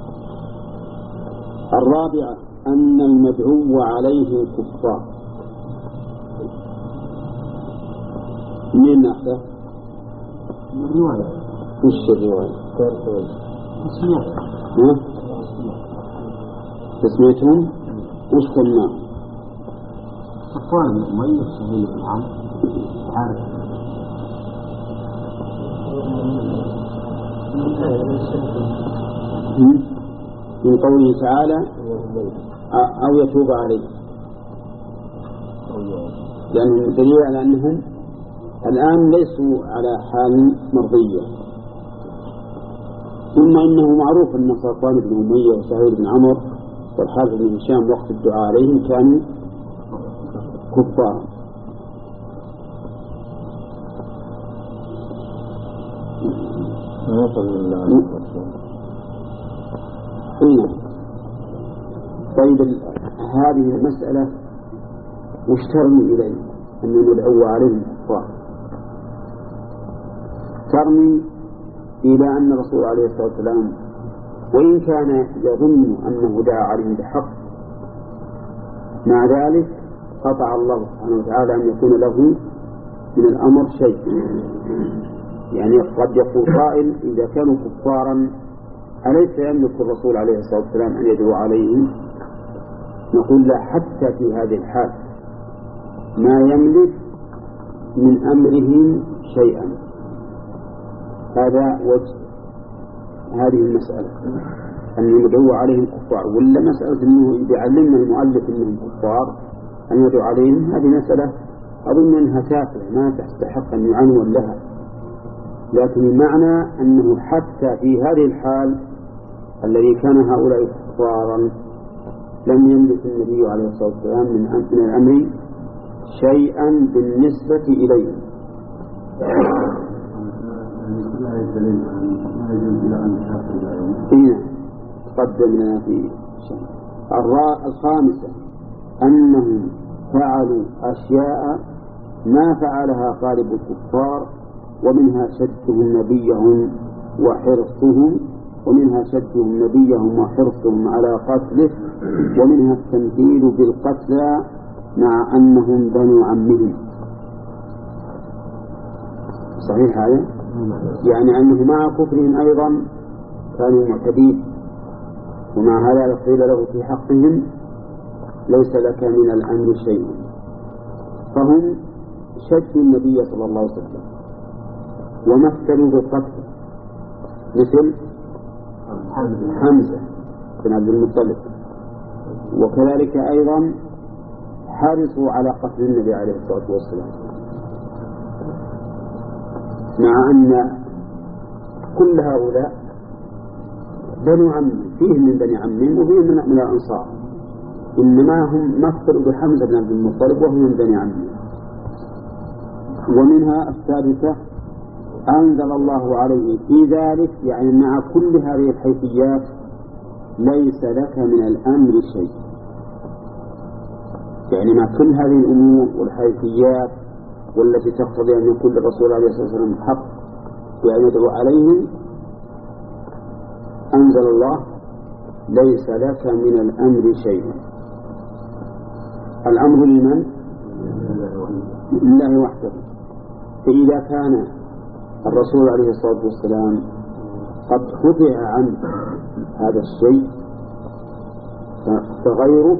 الرابعة أن المدعو عليه الكفار. من ناحية الرواية وش الرواية؟ تسميتهم وش سماه؟ صفوان بن أمية سهيل بن عمرو عارف من قوله تعالى أو يتوب عليه، لأنهم دليل على أنهم الآن ليسوا على حال مرضية. ثم إنه معروف أن صفوان بن أمية وسهيل بن عمرو والحارث بن هشام وقت الدعاء عليهم كانوا كفار. هنا طيب هذه المسألة وش ترمي إليه أن ندعو عليهم كفار؟ ترمي إلى أن الرسول عليه الصلاة والسلام وإن كان يظن أنه دعا عليه بحق، مع ذلك قطع الله سبحانه وتعالى أن يكون له من الأمر شيء. يعني قد يقول قائل إذا كانوا كفارا أليس يملك الرسول عليه الصلاة والسلام أن يدعو عليهم؟ نقول لا، حتى في هذه الحال ما يملك من أمرهم شيئا. هذا وجه هذه المسألة أن يدعو عليهم كفار. ولا مسألة أنه يعلمنا المؤلف أنهم كفار أن يدعو عليهم، هذه مسألة أظن أنها تافهة ما تستحق أن يعنون لها. لكن المعنى أنه حتى في هذه الحال الذي كان هؤلاء كفارا لم يملك النبي عليه الصلاة والسلام من الأمر شيئا بالنسبة إليهم. إيه تقدم لنا في الخامسة أنهم فعلوا أشياء ما فعلها غالب الكفار، ومنها شدهم نبيهم وحرصهم ومنها شدهم نبيهم وحرصهم على قتله، ومنها التمثيل بالقتلى مع أنهم بنو عمهم. صحيح هذا؟ يعني أنه مع كفرهم أيضا كانوا معتدين، ومع هذا قيل له في حقهم ليس لك من الأمر شيء. فهم شدوا النبي صلى الله عليه وسلم ومثلوا بالقتل مثل حمزة بن عبد المطلب، وكذلك أيضا حرصوا على قتل النبي عليه الصلاة والسلام، مع أن كل هؤلاء بنو عمهم، فيهم من بني عمهم وفيهم من الأنصار، إنما هم مثلوا بحمزة بن عبد المطلب وهم من بني عمهم. ومنها الثالثة أنزل الله عليه في ذلك، يعني مع كل هذه الحيثيات ليس لك من الأمر شيء. يعني مع كل هذه الأمور والحيثيات والتي تقتضي أن يكون الرسول عليه الصلاة والسلام حق وأن يدعو عليهم، أنزل الله ليس لك من الأمر شيء. الأمر لمن؟ لله وحده. فإذا كان الرسول عليه الصلاة والسلام قد خضع عن هذا الشيء فغيره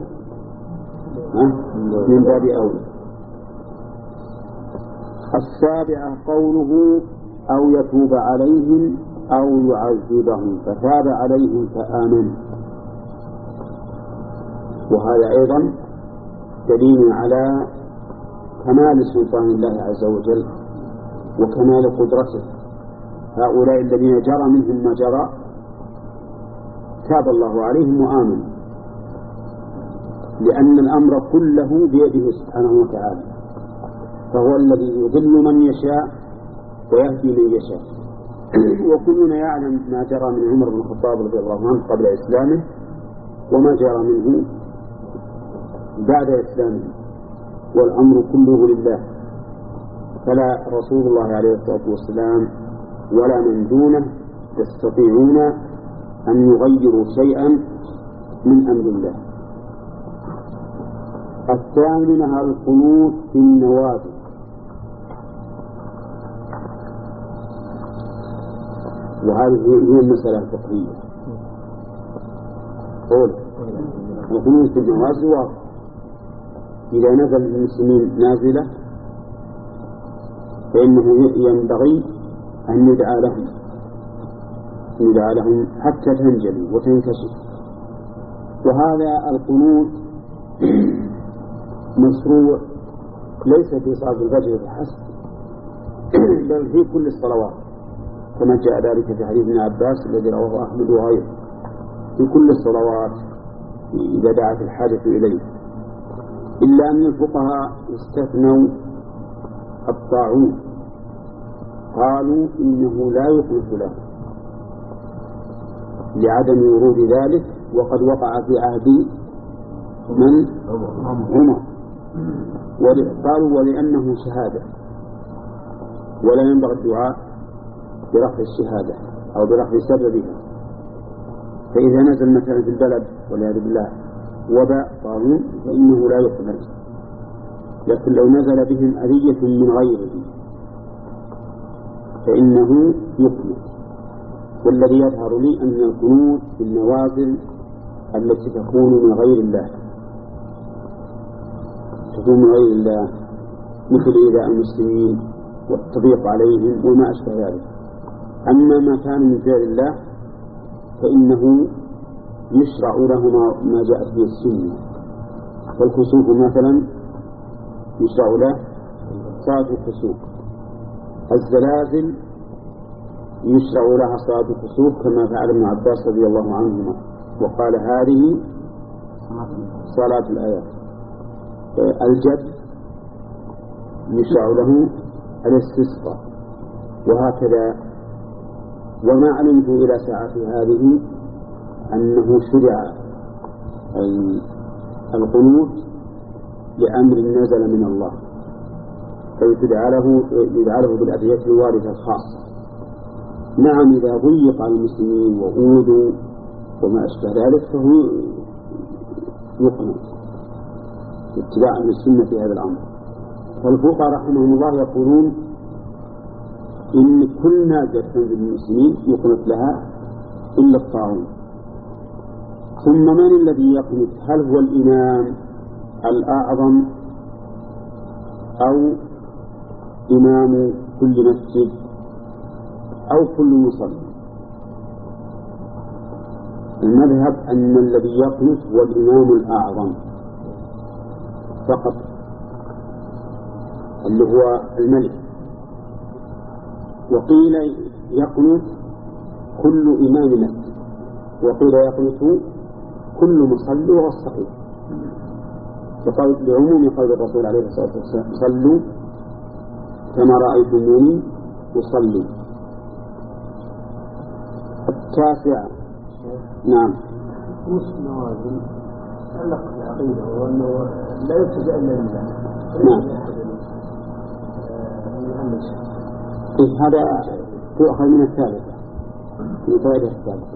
من باب أولى. السابعة قوله أو يتوب عليهم أو يعذبهم، فتاب عليهم فآمن. وهذا أيضا دليل على كمال سلطان الله عز وجل وكمال قدرته. هؤلاء الذين جرى منهم ما جرى تاب الله عليهم وآمنوا، لأن الأمر كله بيده سبحانه وتعالى، فهو الذي يضل من يشاء ويهدي من يشاء. وكلنا يعلم ما جرى من عمر بن الخطاب رضي الله عنه قبل إسلامه وما جرى منه بعد إسلامه، والأمر كله لله، فلا رسول الله عليه الصلاة والسلام ولا من دونه يستطيعون أن يغيروا شيئا من أمر الله. الثامنة القنوت في النوازل، وهذه هي المسألة الفقهية. قول القنوت في النوازل واضح، إذا نزل المسلمين نازلة فإنه ينبغي أن يدعى لهم يدعى لهم حتى تنجلي وتنكشف. وهذا القنوت مشروع ليس في صلاة الفجر فحسب، بل في كل الصلوات، كما جاء ذلك في حديث ابن عباس الذي رواه أحمد وغيره، في كل الصلوات إذا دعت الحاجة إليه، إلا أن الفقهاء استثنوا الطاعون، قالوا إنه لا يقنط له لعدم ورود ذلك، وقد وقع في عهد من عمر، قالوا ولأنه شهادة ولا ينبغي الدعاء برفع الشهادة أو برفع سببها، فإذا نزل مثلا في البلد والعياذ بالله وباء طاعون فإنه لا يقبل، لكن لو نزل بهم أذية من غيره فإنه يقبل. والذي يظهر لي أن القنوت في النوازل التي تكون من غير الله تكون من غير الله، مثل إيذاء المسلمين والتضييق عليهم وما أشبه ذلك. أما ما كان من فعل الله فإنه يشرع له ما جاءت به السنة، فالكسوف مثلا يشرع له صلاة الكسوف، الزلازل يشرع لها صلاة الكسوف كما فعل ابن عباس رضي الله عنهما وقال هذه صلاة الآيات. الجد يشرع له الاستسقاء، وهكذا. وما علمت إلى ساعة هذه أنه شرع القنوت لأمر نزل من الله، فيدعى له يدعى بالأدعية الواردة الخاصة. نعم إذا ضيق على المسلمين وأوذوا وما أشبه ذلك فهو يقنط اتباعا للسنة في هذا الأمر. فالفقهاء رحمهم الله يقولون إن كل نازلة تنزل المسلمين يقنط لها إلا الطاعون. ثم من الذي يقنط؟ هل هو الإمام الأعظم أو إمام كل مسجد أو كل مصلي؟ المذهب أن الذي يقنط هو الإمام الأعظم فقط، اللي هو الملك. وقيل يقنط كل إمام مسجد، وقيل يقنط كل مصلي والصحيح، لعموم قول الرسول عليه الصلاة والسلام صلوا كما رأيتموني أصلي. التاسع نعم وش نوازل تعلق بالعقيدة وأنه لا يبتدأ إلا لله. نعم هذا تؤخذ من الثالثة من فائدة الثالثة.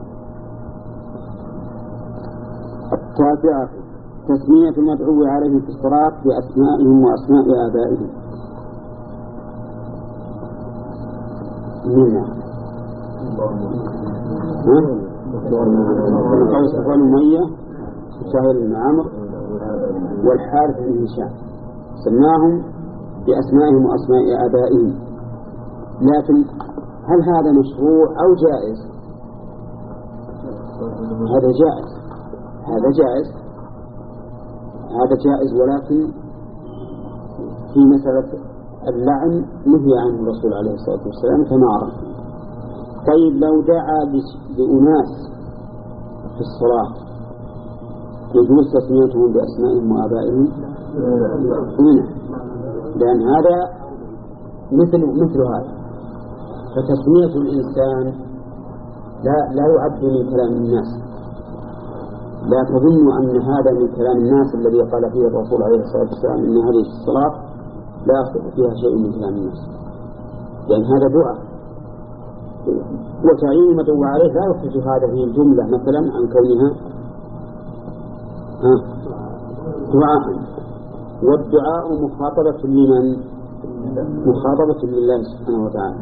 التاسعة تسمية المدعو عليه في الصلاة بأسمائهم وأسماء آبائهم. منها قول صفوان أمية وسهيل بن عمرو والحارث بن هشام سماهم بأسمائهم وأسماء آبائهم. لكن هل هذا مشروع أو جائز؟ هذا جائز هذا جائز هذا جائز ولكن في مسألة اللعن نهي عنه الرسول عليه الصلاة والسلام كما عرفنا. طيب لو دعا لأناس في الصلاة يجوز تسميتهم بأسمائهم وآبائهم؟ هنا لأن هذا مثل مثل هذا. فتسمية الإنسان لا لا يعد من كلام الناس، لا تظن أن هذا من كلام الناس الذي قال فيه الرسول عليه الصلاة والسلام إن هذه الصلاة لا يصح فيها شيء من كلام الناس، لأن يعني هذا دعاء، وتعيين ما دعا عليه لا يخرج هذه الجملة مثلا عن كونها دعاء. والدعاء مخاطبة لمن؟ مخاطبة لله سبحانه وتعالى.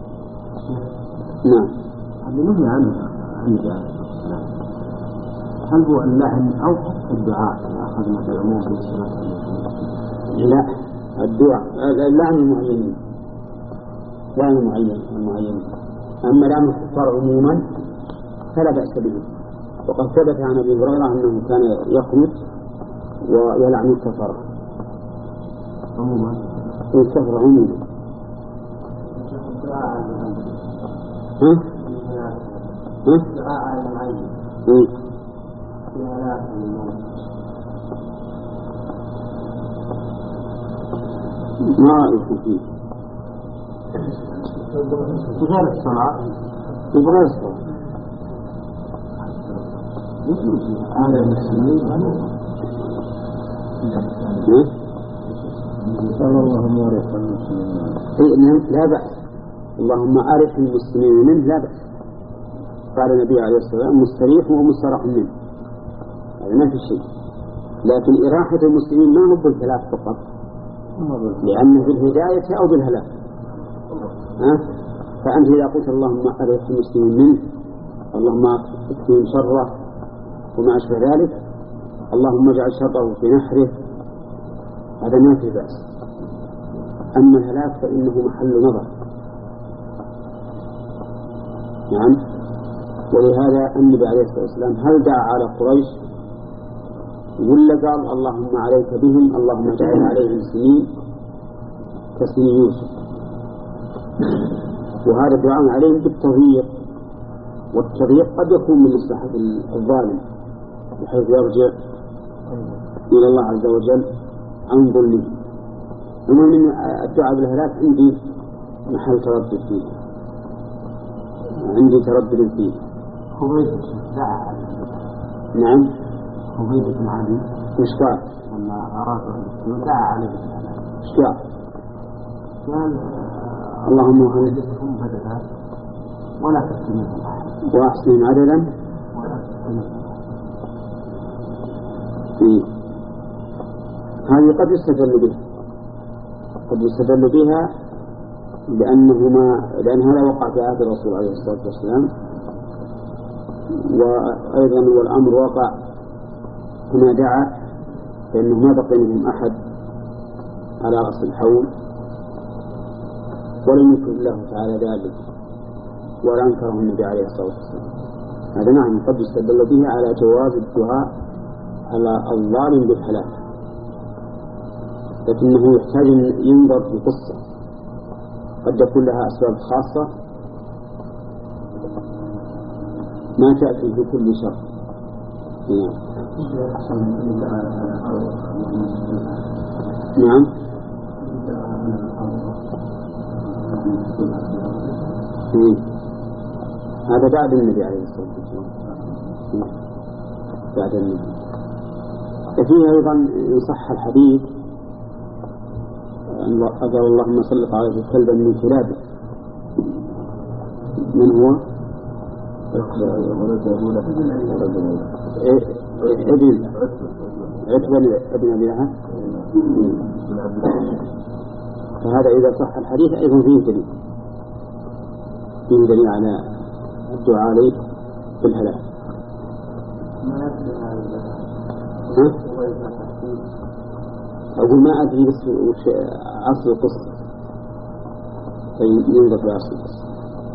نعم. بنهي عنه عن هل هو اللعن أو الدعاء؟ أخذ مثل العموم في الصلاة. لا، الدعاء اللعن المعين، لعن المعين المعين. أما لعن الكفار عموما فلا بأس به، وقد ثبت عن أبي هريرة أنه كان يقنط ويلعن الكفار عموما. الكفر عموما. ها؟ ها؟ ما رأيكم فيه؟ غير الصلاة غير الصلاة على المسلمين صلى اللهم أرح المسلمين. لا بأس، اللهم أرح المسلمين منه لا بأس. قال النبي عليه الصلاة والسلام مستريح ومستراح منه، هذا ما في شيء. لكن إراحة المسلمين ما هو بالثلاث فقط، لأنه بالهداية أو بالهلاك. ها؟ فأنت إذا قلت اللهم أرح المسلمين منه، اللهم اكفهم شره وما أشبه ذلك، اللهم اجعل شره في نحره، هذا ما في بأس. أما الهلاك فإنه محل نظر. نعم. ولهذا النبي عليه الصلاة والسلام هل دعا على قريش ولا قال اللهم عليك بهم، اللهم اجعل عليهم سنين كسنين يوسف؟ وهذا الدعاء عليهم بالتضييق، والتضييق قد يكون من مصلحة الظالم بحيث يرجع إلى الله عز وجل عن ظلمه. المهم أن الدعاء بالهلاك عندي محل تردد فيه، عندي تردد فيه. خبيب دعا. نعم. خبيب بن علي وش قال؟ لما أراد أن دعا عليه وش قال؟ قال اللهم خلدهم بدلا ولا تفتنهم أحد وأحسن عددا ولا تفتنهم. هذه قد يستدل بها، قد يستدل بها لأنه ما لأن هذا وقع في عهد الرسول عليه الصلاة والسلام، وأيضا والأمر وقع هنا دعا، لأنه ما بقي منهم أحد على رأس الحول، ولم يكن الله تعالى ذلك ولا أنكره النبي عليه الصلاة والسلام. هذا نعم قد يستدل به على جواز الدعاء على الظالم بالهلاك، لكنه يحتاج أن ينظر في قصة، قد يكون لها أسباب خاصة ما تأتي في كل شر. نعم. هذا بعد النبي عليه الصلاة والسلام، بعد النبي. فيه أيضا إن صح الحديث قال اللهم صل على كلبا من كلابه. من هو؟ ابن عتبة ابن أبي لهب. فهذا إذا صح الحديث أيضا فيه دليل، فيه دليل على الدعاء عليه في الهلاك. أقول ما أدري بس وش أصل القصة، فينظر في أصل القصة.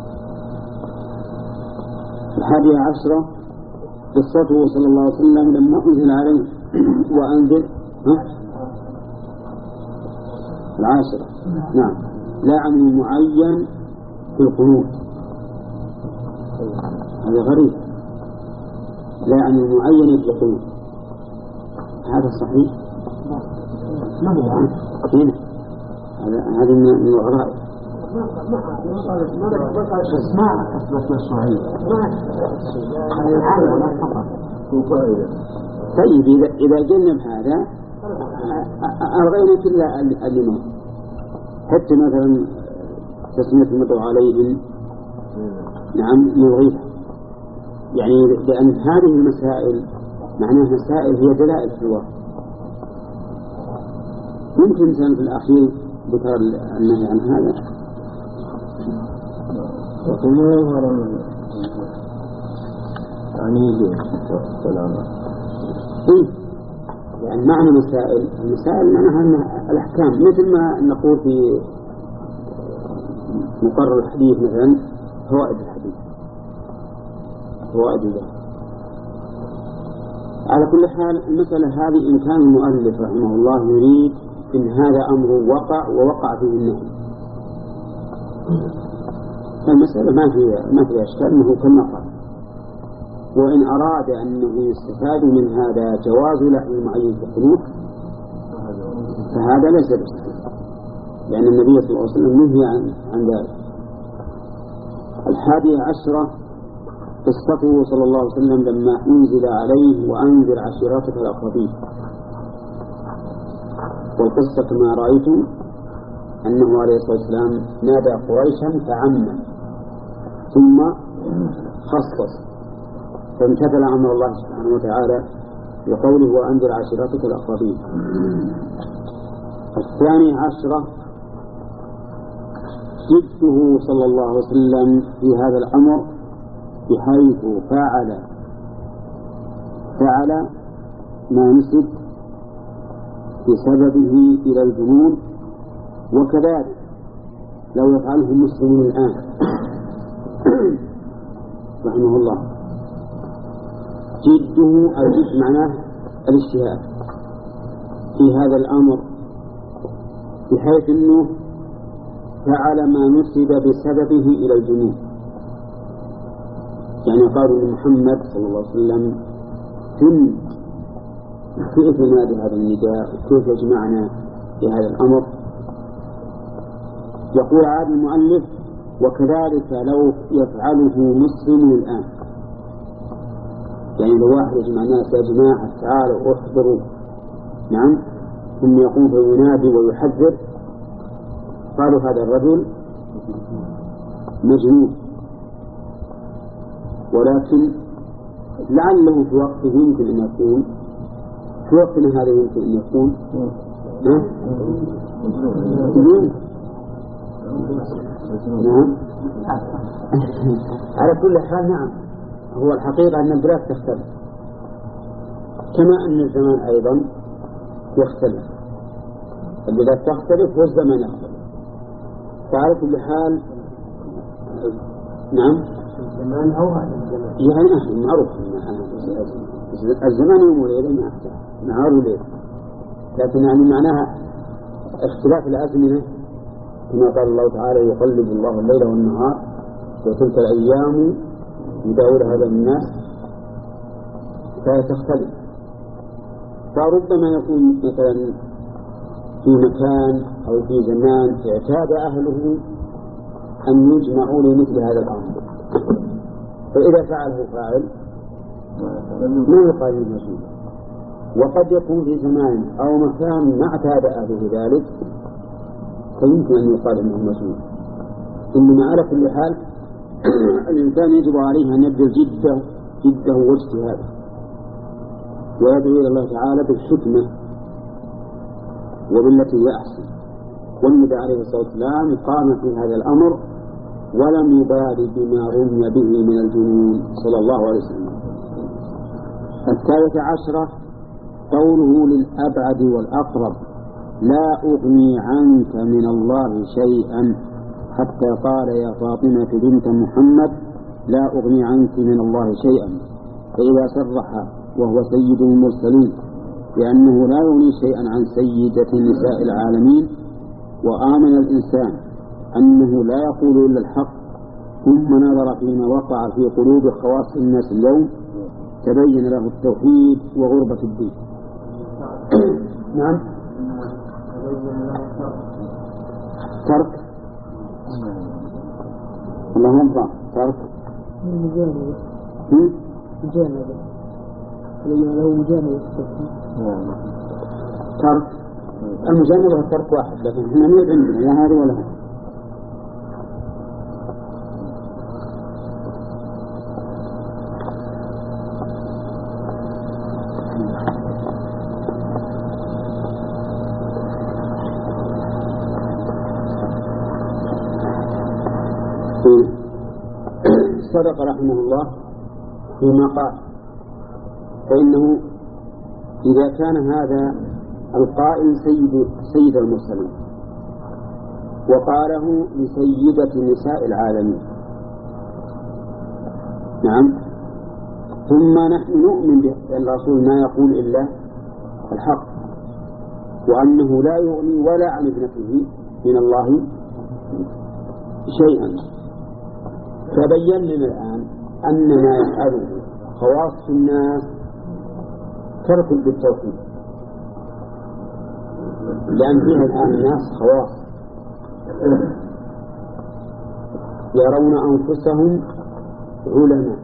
الحادية عشرة قصته صلى الله عليه وسلم لما أنزل عليه وأنزل العاشرة. نعم. لا عن معين في القنوت، هذا غريب. لا عن معين في القنوت، هذا صحيح؟ ما هو هنا هذا من الغرائب. ما أثبت الصحيح هذا العالم ولا فقط طيب إذا إذا جنب هذا ألغينا كل اللي حتى مثلا تسمية المدعو عليهم نعم يلغيها، يعني لأن هذه المسائل معناها مسائل هي دلائل في الواقع. يمكن إنسان في الأخير ذكر النهي عن هذا وكما يظهر يعني السلامة إيه يعني معنى مسائل المسائل معناها الأحكام، مثل ما نقول في مقرر الحديث مثلا فوائد الحديث فوائد ذلك. على كل حال المسألة هذه إن كان المؤلف رحمه الله يريد إن هذا أمر وقع ووقع فيه النهي فالمسألة ما فيها ما فيها أشكال أنه كما قال. وإن أراد أنه يستفاد من هذا جواز لحم معين في القنوت فهذا ليس بشكل، لأن النبي صلى الله عليه وسلم نهي عن, عن ذلك. الحادية عشرة قصته صلى الله عليه وسلم لما أنزل عليه وأنذر عشيرتك الأقربين. والقصة كما رأيتم أنه عليه الصلاة والسلام نادى قريشا فعم ثم خصص فامتثل أمر الله سبحانه وتعالى بقوله وأنذر عشيرتك الأقربين. الثانية عشرة جده صلى الله عليه وسلم في هذا الأمر بحيث فعل فعل ما نسب بسببه إلى الجنون، وكذلك لو يفعله المسلمون الآن رحمه الله جده الجد معناه الاجتهاد في هذا الأمر بحيث أنه فعل ما نسب بسببه إلى الجنون. يعني قالوا لمحمد صلى الله عليه وسلم جن كيف نادي هذا النداء وكيف يجمعنا في هذا الأمر. يقول عاد المؤلف وكذلك لو يفعله مسلم الآن، يعني لو واحد يجمع الناس يا جماعة تعالوا احضروا نعم ثم يقوم فينادي ويحذر قالوا هذا الرجل مجنون. ولكن لعله في وقته يمكن أن يكون في وقتنا هذا يمكن أن يكون نعم على كل حال. نعم هو الحقيقة أن البلاد تختلف كما أن الزمان أيضا يختلف، البلاد تختلف والزمان يختلف. فعلى كل حال نعم الزمان أو هذا الزمان يعني معروف الزمان يوم وليلة ما أحتاج نهار وليلة، لكن يعني معناها اختلاف الأزمنة كما قال الله تعالى يقلب الله الليل والنهار وتلك الأيام يداولها هذا الناس فتختلف. فربما يكون مثلا في مكان أو في زمان اعتاد أهله أن يجمعوا لمثل هذا الأمر، فإذا فعله فاعل ما يقال المسؤول. وقد يكون في زمان أو مكان ما اعتاد أهله ذلك فيمكن أن يقال أنه مسؤول. إنما على كل حال الإنسان يجب عليه أن يبذل جده جده واجتهاده ويدعو إلى الله تعالى بالحكمة وبالتي هي أحسن. والنبي عليه الصلاة والسلام قام في هذا الأمر ولم يبالي بما رمي به من الجنون صلى الله عليه وسلم. الثالثة عشرة قوله للأبعد والأقرب لا أغني عنك من الله شيئا، حتى قال يا فاطمة بنت محمد لا أغني عنك من الله شيئا. فإذا صرح وهو سيد المرسلين بأنه لا يغني شيئا عن سيدة نساء العالمين وآمن الإنسان أنه لا يقول إلا الحق ثم نظر فيما وقع في قلوب خواص الناس اليوم تبين له التوحيد وغربة الدين. نعم ترك اللهم ترك له مجانبة ترك المجانبة الترك واحد، لكن احنا ما عندنا لا هذا ولا هذا. صدق رحمه الله فيما قال، فإنه إذا كان هذا القائل سيد, سيد المرسلين وقاله لسيدة نساء العالمين، نعم، ثم نحن نؤمن بأن الرسول ما يقول إلا الحق، وأنه لا يغني ولا عن ابنته من الله شيئا، فبين لنا الآن أن ما يفعله خواص الناس ترك بالتوحيد، لأن فيها الآن الناس خواص يرون أنفسهم علماء،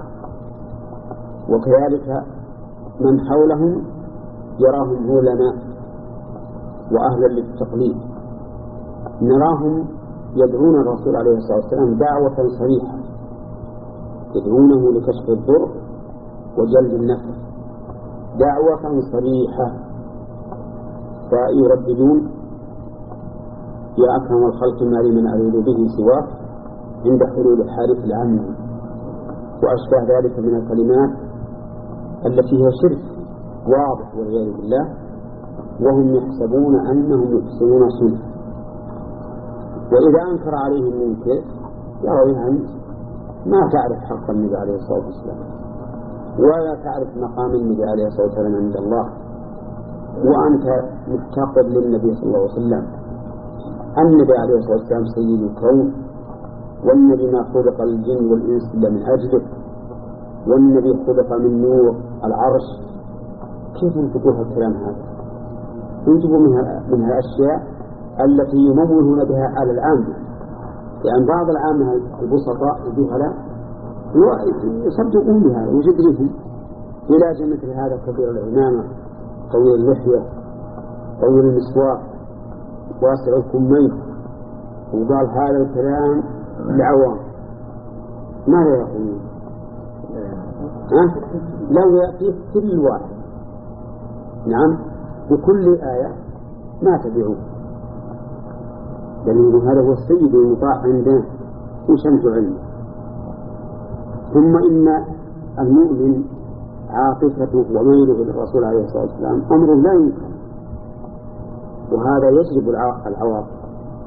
وكذلك من حولهم يراهم علماء وأهلا للتقليد، نراهم يدعون الرسول عليه الصلاة والسلام دعوة صريحة، يدعونه لكشف الضر وجلب النفع، دعوة صريحة، فيرددون يا أكرم الخلق ما لي من أريد به سواك عند حلول الحادث العام، وأشبه ذلك من الكلمات التي هي شرك واضح والعياذ بالله، وهم يحسبون أنهم يحسنون صنعا. وإذا أنكر عليهم منكر يرى أنت ما تعرف حق النبي عليه الصلاة والسلام، ولا تعرف مقام النبي عليه الصلاة والسلام عند الله، وأنت مفتقر للنبي صلى الله عليه وسلم. النبي عليه الصلاة والسلام سيد الكون، والنبي ما خلق الجن والإنس إلا من أجله، والنبي خلق من نور العرش. كيف ينطقوا الكلام هذا؟ ينطقوا منها من الأشياء التي يمولون بها على العامة، لأن بعض العامة البسطاء الجهلاء يصدقون بها ويجدرهم علاج مثل هذا كبير العمامة طويل اللحية طويل المسواك واسع الكمين، وقال هذا الكلام لعوام ماذا يقولون؟ أه؟ لو يأتي كل واحد نعم بكل آية ما تبعوه، لأن هذا هو السيد المطاع عندنا وشمس علمه. ثم إن المؤمن عاطفته وميله للرسول عليه الصلاة والسلام أمر لا يمكن، وهذا يجلب العواطف.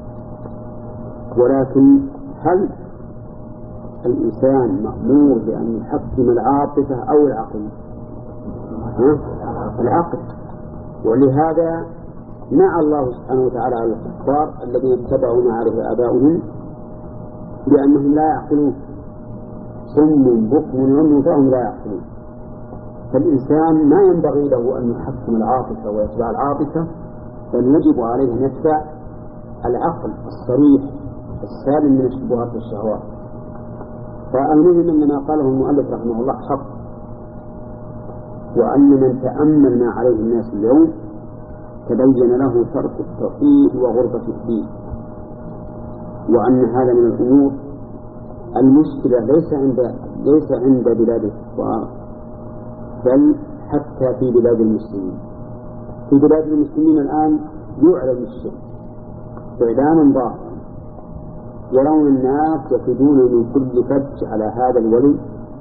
ولكن هل الإنسان مأمور بأن يحكم العاطفة أو العقل؟ ها؟ العقل. ولهذا نعى الله سبحانه وتعالى على الكفار الذين اتبعوا ما عرف آباؤهم بأنهم لا يعقلون، صم بكم عمي فهم لا يعقلون. فالإنسان ما ينبغي له أن يحكم العاطفة ويتبع العاطفة، بل يجب عليه أن يتبع العقل الصريح السالم من الشبهات والشهوات. فالمهم أن ما قاله المؤلف رحمه الله حق، وأن من تأمل ما عليه الناس اليوم تبين له ترك التوحيد وغربة الدين، وأن هذا من الأمور المشكلة ليس عند ليس عند بلاد الكفار، بل حتى في بلاد المسلمين. في بلاد المسلمين الآن يعلن الشرك إعلانا ظاهرا، يرون الناس يفدون من كل فج على هذا الولي،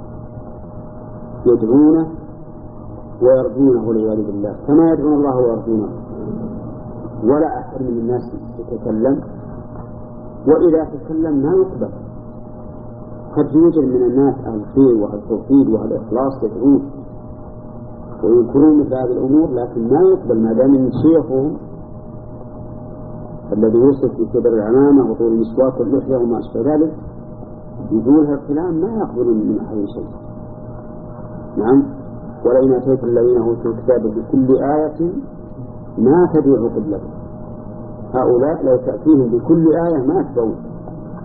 يدعونه ويرجونه والعياذ بالله كما يدعون الله ويرجونه، ولا أحد من الناس يتكلم، وإذا تكلم ما يقبل. قد يوجد من الناس أهل الخير وأهل التوحيد وأهل الإخلاص يدعون وينكرون مثل هذه الأمور، لكن ما يقبل ما دام من شيخهم الذي يوصف بكبر العمامة وطول المسواك واللحية وما أشبه ذلك، يقول هذا الكلام ما يقبلون من أحد شيء. نعم، ولئن أتيت الذين أوتوا الكتاب بكل آية ما تبعوا قبلتهم، هؤلاء لو تأتيهم بكل آية ما تبعون.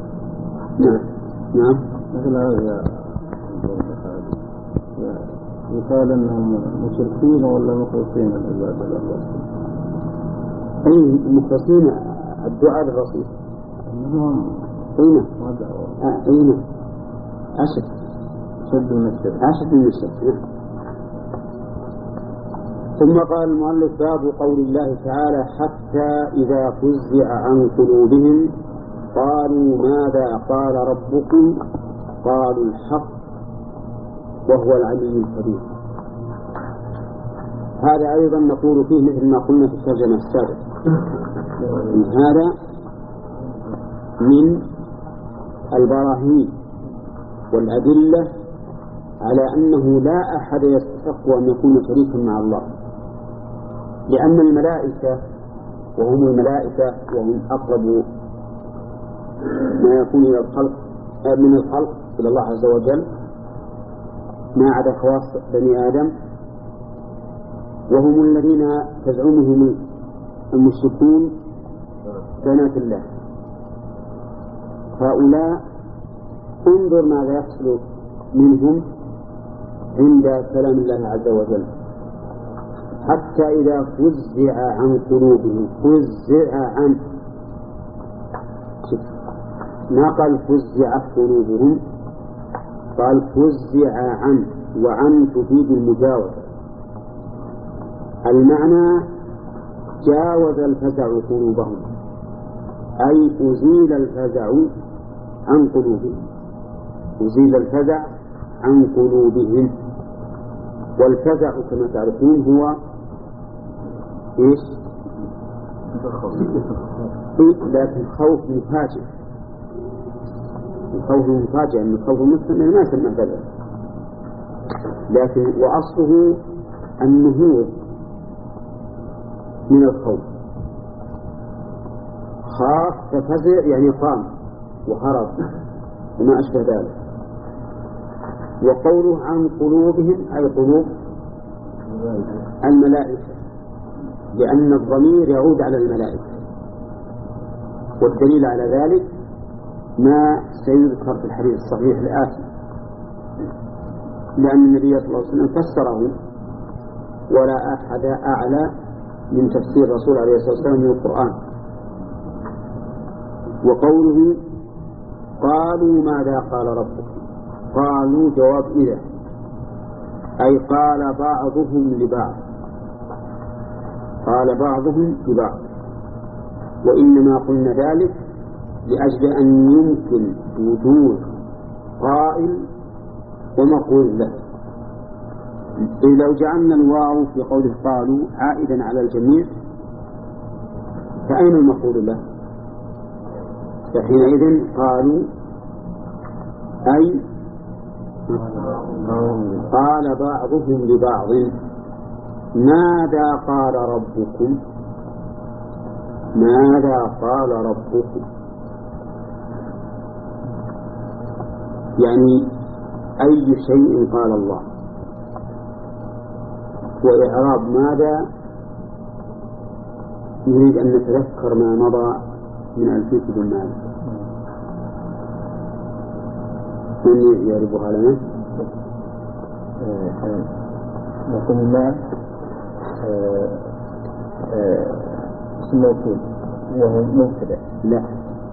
نعم نعم مثل هذا يقال أنهم مشركين ولا مخلصين العبادة لله؟ أي مخلصين الدعاء للرسول. أنهم أين؟ ما أين؟ أشد شد من الشرك. أشد من الشرك. ثم قال المؤلف باب قول الله تعالى حتى إذا فزع عن قلوبهم قالوا ماذا قال ربكم قالوا الحق وهو العلي الكبير. هذا أيضا نقول فيه مثل ما قلنا في الترجمة السابقة، هذا من البراهين والأدلة على أنه لا أحد يستحق أن يكون شريكا مع الله، لأن الملائكة وهم الملائكة وهم أقرب ما يكون إلى الخلق من الخلق إلى الله عز وجل ما عدا خواص بني آدم، وهم الذين تزعمهم المشركون بنات الله. هؤلاء انظر ماذا يحصل منهم عند كلام الله عز وجل حتى إذا فزع عن قلوبهم. فزع عن، ما قال فزعت قلوبهم، قال فزع عن، وعن تفيد المجاوزة. المعنى جاوز الفزع قلوبهم، أي أزيل الفزع عن قلوبهم، أزيل الفزع عن قلوبهم. والفزع كما تعرفون هو إيش؟ لكن خوف مفاجئ، الخوف مفاجئ، أن الخوف المستمر ما يسمى فزع، لكن وأصله النهوض من الخوف. خاف ففزع يعني قام وهرب وما أشبه ذلك. وقوله عن قلوبهم أي قلوب الملائكة، لأن الضمير يعود على الملائكة، والدليل على ذلك ما سيذكر في الحديث الصحيح الآتي، لأن النبي صلى الله عليه وسلم فسره ولا أحد أعلى من تفسير الرسول عليه الصلاة والسلام من القرآن. وقوله قالوا ماذا قال ربك، قالوا جواب إذا، أي قال بعضهم لبعض، قال بعضهم لبعض. وإنما قلنا ذلك لأجل أن يمكن وجود قائل ومقول له. إذا لو جعلنا الواو في قوله قالوا عائدا على الجميع فأين المقول له؟ فحينئذ قالوا أي قال بعضهم لبعض ماذا قال ربكم، ماذا قال ربكم، يعني أي شيء قال الله. وإعراب ماذا نريد أن نتذكر ما مضى من ألفية بن مالك. من يعرفها لنا؟ نقول الله اسم موصول وهو مبتدأ. لا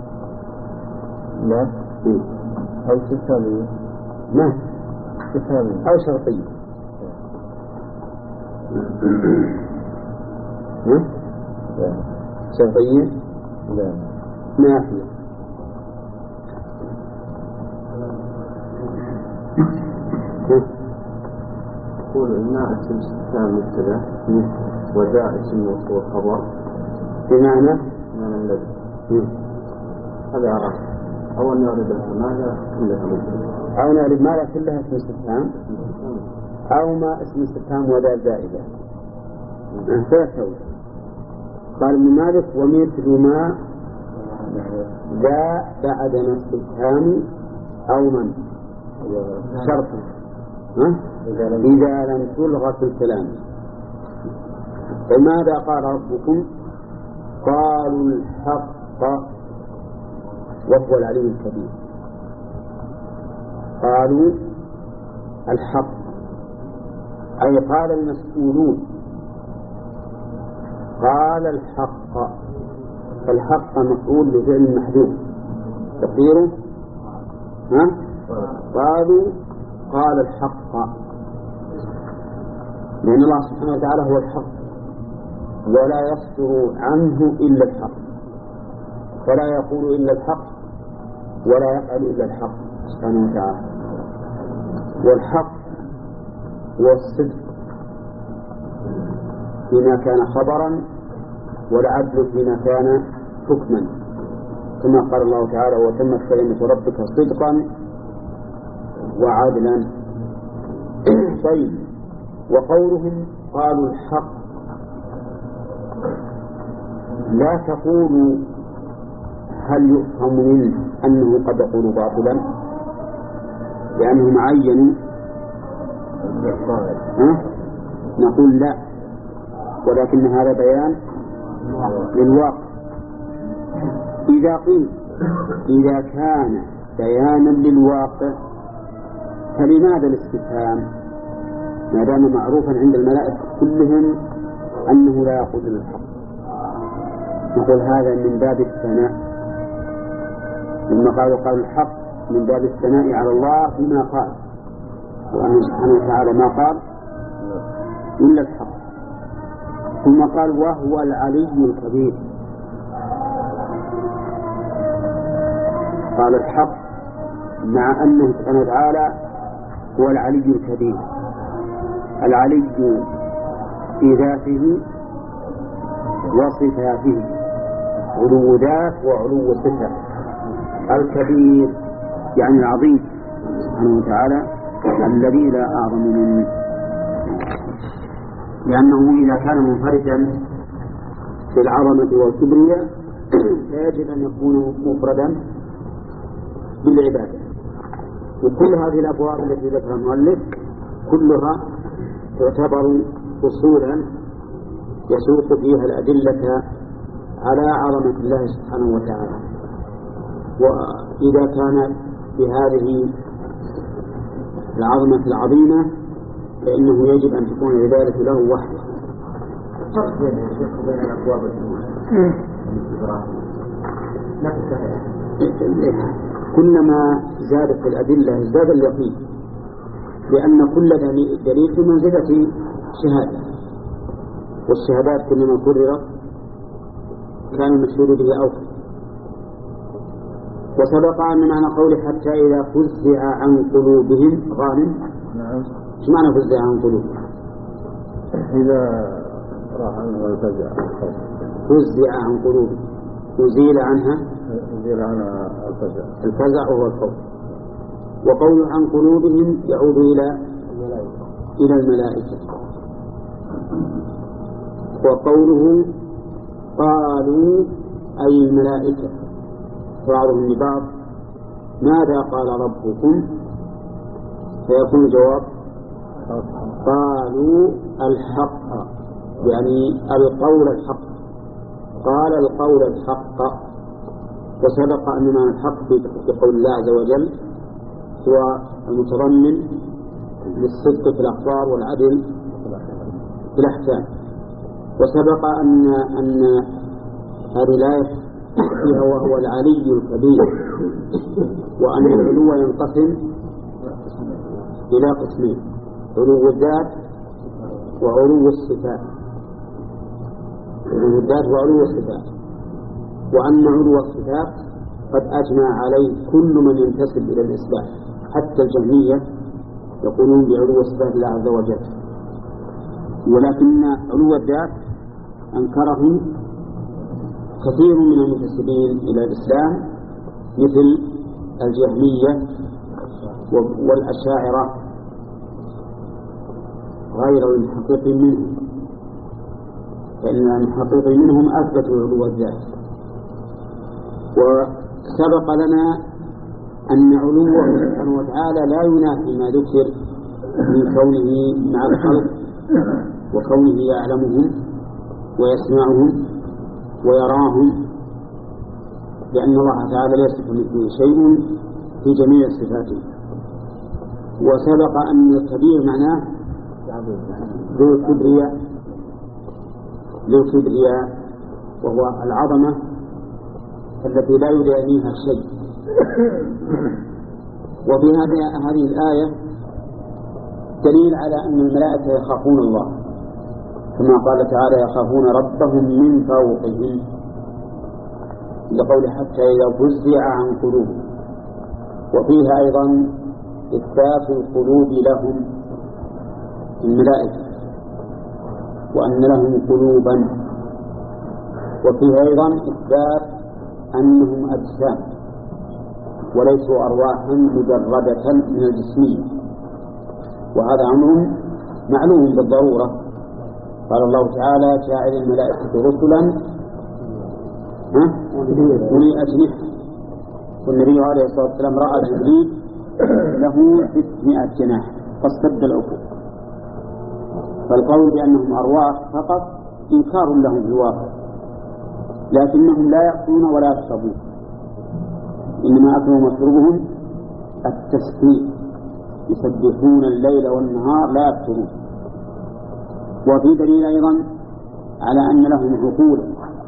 لا إيه؟ أو استفهامية. لا استفهامية أو شرطية. شرطية لا نافية. يقول إن اسم استفهام مبتدأ وجاء اسم موصول خبر بمعنى من الذي هذا عرف أو أن يريد ماذا كلها مبتدأ أو نعرف ماذا كلها اسم استفهام أو ما اسم استفهام وذا زائدة. فيحول قال ابن مالك ومثل ما ذا بعد ما استفهام أو من شرط إذا لم تلغى في الكلام. وماذا قال ربكم قالوا الحق وهو العلي الكبير. قالوا الحق أي قال المسؤولون قال الحق، فالحق مفعول لفعل محذوف تقديره ها؟ قالوا قال الحق، لأن الله سبحانه وتعالى هو الحق ولا يصدر عنه إلا الحق، فلا يقول إلا الحق ولا يفعل إلا الحق سبحانه وتعالى. والحق هو الصدق فيما كان خبرا، والعدل فيما كان حكما، كما قال الله تعالى وتمت كلمة ربك صدقا وعدلا. طيب، وقولهم قالوا الحق لا تقولوا هل يفهم منه أنه قد يقول باطلا لأنهم عينوا، نقول لا، ولكن هذا بيان للواقع. إذا قيل إذا كان بيانا للواقع فلماذا الاستفهام ما دام معروفا عند الملائكة كلهم أنه لا يقول الحق؟ نقول هذا من باب الثناء، لما قالوا قال الحق من باب الثناء على الله فيما قال، وأنه سبحانه وتعالى ما قال إلا الحق. ثم قال وهو العلي الكبير، قال الحق مع أنه سبحانه وتعالى هو العلي الكبير، العلي في ذاته وصفاته، علو ذات وعلو صفة، الكبير يعني العظيم سبحانه وتعالى الذي لا أعظم منه، لأنه إذا كان منفردا في العظمة والكبرياء فيجب أن يكون مفردا بالعبادة. وكل هذه الأبواب التي ذكرها المؤلف كلها تعتبر أصولا يسوق فيها الأدلة على عظمة الله سبحانه وتعالى. وإذا كان بهذه العظمة العظيمة فإنه يجب أن تكون العبادة له وحده. فرق بين الشيخ وبين الأبواب كلما زادت الأدلة ازداد اليقين، لأن كل دليل في منزلة شهادة، والشهادات كلما كررت كان المشهود به أوفى. وسبق أن معنى قوله حتى إذا فزع عن قلوبهم غانم. نعم. ايش معنى فزع عن قلوبهم؟ إذا راح عنه الفزع. فزع عن قلوبهم أزيل عنها أزيل عنها الفزع. الفزع هو الخوف. وقوله عن قلوبهم يعود إلى إلى الملائكة. وقوله قالوا أي الملائكة بعضهم لبعض ماذا قال ربكم؟ فيكون الجواب قالوا الحق، يعني القول الحق، قال القول الحق. وسبق أن معنى الحق في قول الله عز وجل هو المتضمن للصدق في الأخبار والعدل في الأحكام. وسبق أن أن هذه الآية فيها وهو العلي الكبير، وأن العلو ينقسم إلى قسمين: علو الذات وعلو الصفات، علو الذات وعلو الصفات. وأن علو الصفات قد أجمع عليه كل من ينتسب إلى الإسلام، حتى الجهمية يقولون بعلو الصفات الله عز وجل. ولكن علو الذات أنكره كثير من المنتسبين إلى الإسلام مثل الجهمية والأشاعرة غير المحقق منهم، فإن المحقق منهم أثبتوا علو الذات. وسبق لنا أن علوه سبحانه وتعالى لا ينافي ما ذكر من كونه مع الخلق وكونه يعلمهم ويسمعهم ويراهم، لأن الله تعالى ليس كمثله شيء في جميع صفاته. وسبق أن الكبير معناه ذو الكبرياء ذو الكبرياء وهو العظمة التي لا يدانيها شيء. وفي هذه الآية دليل على أن الملائكة يخافون الله، كما قال تعالى يخافون ربهم من فوقهم، لقول حتى إذا فزع عن قلوبهم. وفيها أيضا إثبات القلوب لهم الملائكة وأن لهم قلوبا. وفيها أيضا إثبات أنهم أجسام وليسوا أرواحا مجردة من الجسمية، وهذا أمر معلوم بالضرورة. قال الله تعالى جاعل الملائكة رسلا أولي أجنحة، والنبي عليه الصلاة والسلام رأى جبريل له ستمائة جناح فاصطد الأفق. فالقول بأنهم أرواح فقط إنكار لهم في الواقع، لكنهم لا يأكلون ولا يشربون، إنما أكلهم وشربهم التسبيح، يسبحون الليل والنهار لا يفترون. وفي دليل أيضا على أن لهم عقولا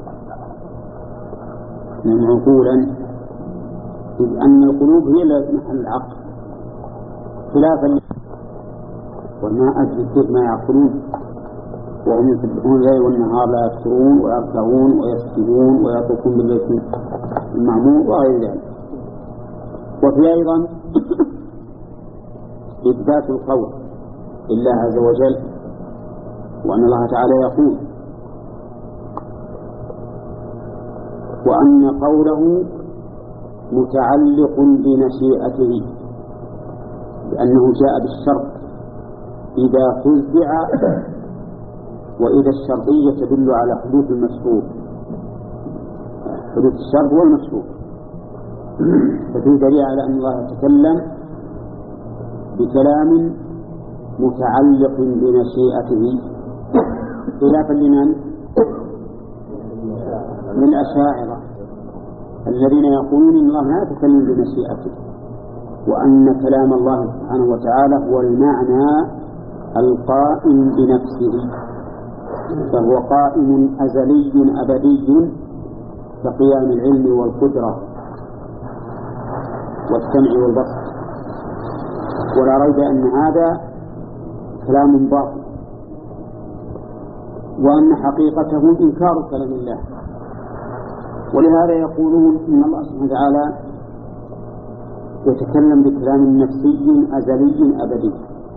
لهم عقولا إذ أن القلوب هي محل العقل، خلافا وما أجل ما يعقلون وهم يسبحون الليل والنهار لا يفترون ويركعون ويسجدون ويطوفون بالبيت المعمور وغير ذلك. وفي أيضا إثبات القول لله عز وجل، وأن الله تعالى يقول، وأن قوله متعلق بمشيئته، لأنه جاء بالشرط إذا فزع، وإذا الشرطية تدل على حدوث المشروط، حدوث الشرط والمشروط. ففي دليل على أن الله يتكلم بكلام متعلق بمشيئته، خلافا لمن؟ من الأشاعرة الذين يقولون إن الله لا يتكلم بمشيئته، وأن كلام الله سبحانه وتعالى هو المعنى القائم بنفسه، فهو قائم أزلي أبدي كقيام العلم والقدرة والسمع والبصر. ولا ريب أن هذا كلام باطل، وأن حقيقته إنكار كلام الله. ولهذا يقولون إن الله سبحانه وتعالى يتكلم بكلام نفسي أزلي أبدي،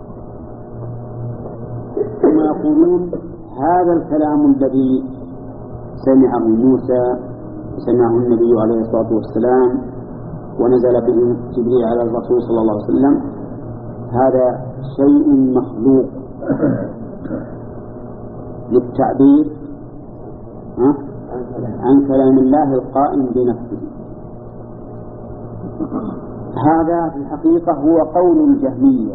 ثم يقولون هذا الكلام الذي سمعه موسى وسمعه النبي عليه الصلاة والسلام ونزل به جبريل على الرسول صلى الله عليه وسلم هذا شيء مخلوق للتعبير عن كلام الله القائم بنفسه. هذا في الحقيقة هو قول الجهمية،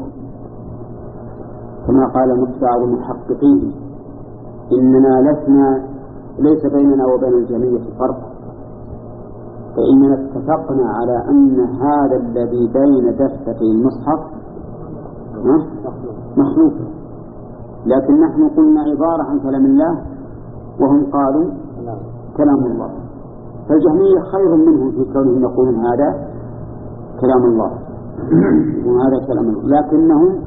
كما قال بعض المحققين إننا لسنا ليس بيننا وبين الجهمية فرق، فإننا اتفقنا على أن هذا الذي بين دفتي المصحف مخلوق، لكن نحن قلنا عبارة عن كلام الله وهم قالوا كلام الله. فالجهمية خير منهم في كونهم يقولون هذا كلام الله وهذا كلام الله، لكنهم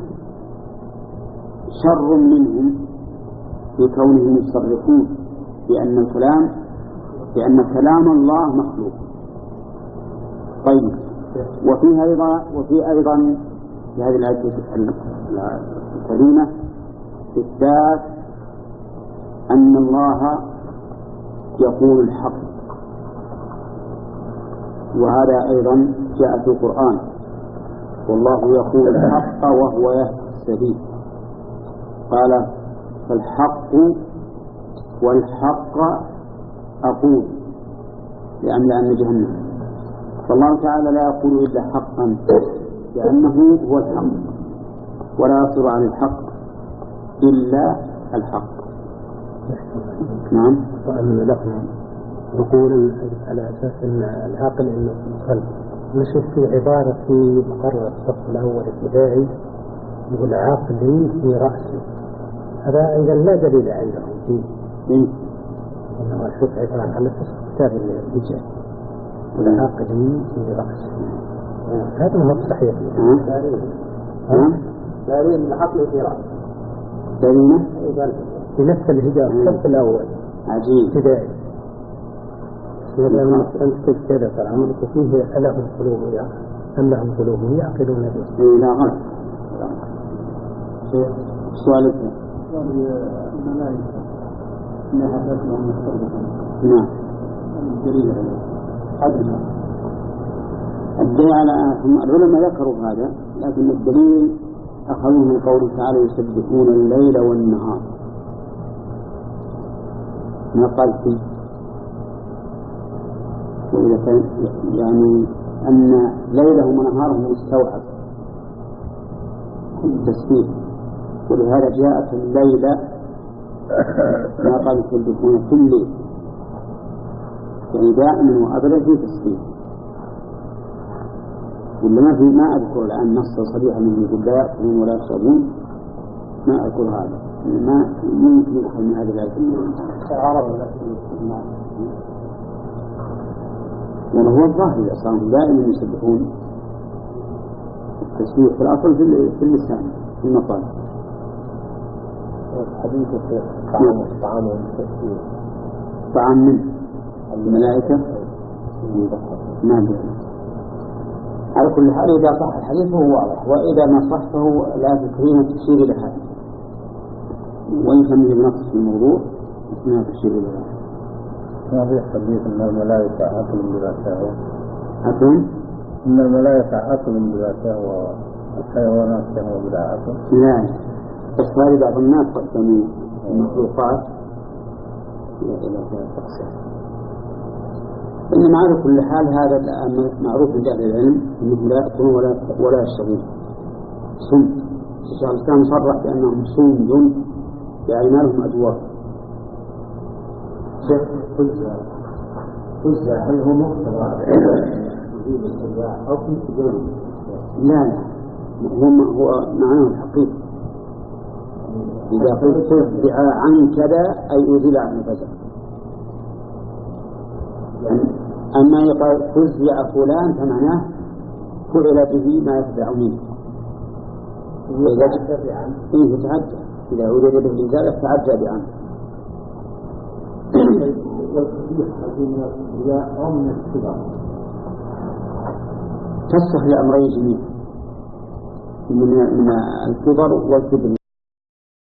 شر منهم في كونهم يصرفون بأن الكلام بأن كلام الله مخلوق. طيب، وفي أيضا وفي أيضا في هذه الآية الكريمة إثبات أن الله يقول الحق، وهذا أيضا جاء في القرآن، والله يقول الحق وهو يهدي السبيل. قال فالحق والحق أقول لأملأن جهنم. فالله تعالى لا يقول إلا حقا لأنه هو الحق، ولا يصدر عن الحق إلا الحق. نعم. وأن لهم يقول على أساس أن العقل إنه القلب. نشوف في عبارة في مقرر الصف الأول ابتدائي يقول عقلي في رأسي، هذا إذا لا دليل عندهم فيه إيه؟ أنه الشفعي طبعا على فسق كتاب الرجال والعاقدين برأس هذا هو الصحيح. دليل من حق الإقرار دليل في نفس الهجاء الصف الأول عجيب ابتدائي لما أنت كذا فالعمر فيه ألهم قلوب أم لهم قلوب يعقلون به. إيه لا غلط. سؤال الملائكة إنها تسمع مستقبلا. نعم. الدليل حدنا. الدليل على العلماء ذكروا هذا لكن الدليل أخذوه من قوله تعالى يسبحون الليل والنهار ما قال فيه وإذا كان يعني أن ليلهم ونهارهم مستوحب التسبيح ولهذا جاءت الليلة ما قال يسبحون في الليل يعني دائما وأبدا في تسبيح ولا ما في ما أذكر الآن نص صريحا من يقول لا يأكلون ولا يشربون ما أذكر هذا ما يمكن يؤخذ من هذا الآية عرب لأنه هو الظاهر أصلا دائما يسبحون التسبيح في الأصل في اللسان في المقال حديث طعام طعام التسبيح طعام من الملائكة ما أدري على كل حال إذا صح الحديث فهو واضح وإذا ما صح فهو لا تكريم تشير إلى هذا ويسميه بنص في الموضوع اسمها تشير إلى هذا. ما في حديث أن الملائكة عقل بلا شهوة عقل أن الملائكة عقل بلا شهوة والحيوانات شهوة بلا عقل لا بس هذه بعض الناس قسموا المخلوقات إلى ثلاث أقسام إنما على كل حال هذا معروف عند أهل العلم أنهم لا يأكلون ولا ولا يشربون صم الشيخ الإسلام صرح بأنهم صم يعني ما لهم أدوار. فزة فزة هل هو مقتضى وجود السباع أو في سجود؟ لا لا هو هو معناه الحقيقي إذا قلت فزع عن كذا أي أزيل عن الفزع أما يقال فزع فلان فمعناه فعل به ما يفزع منه إذا إيه يتعدى إذا أريد به الإنزال تعدى بعنه تصح لأمرين جميعا من الكبر والكبر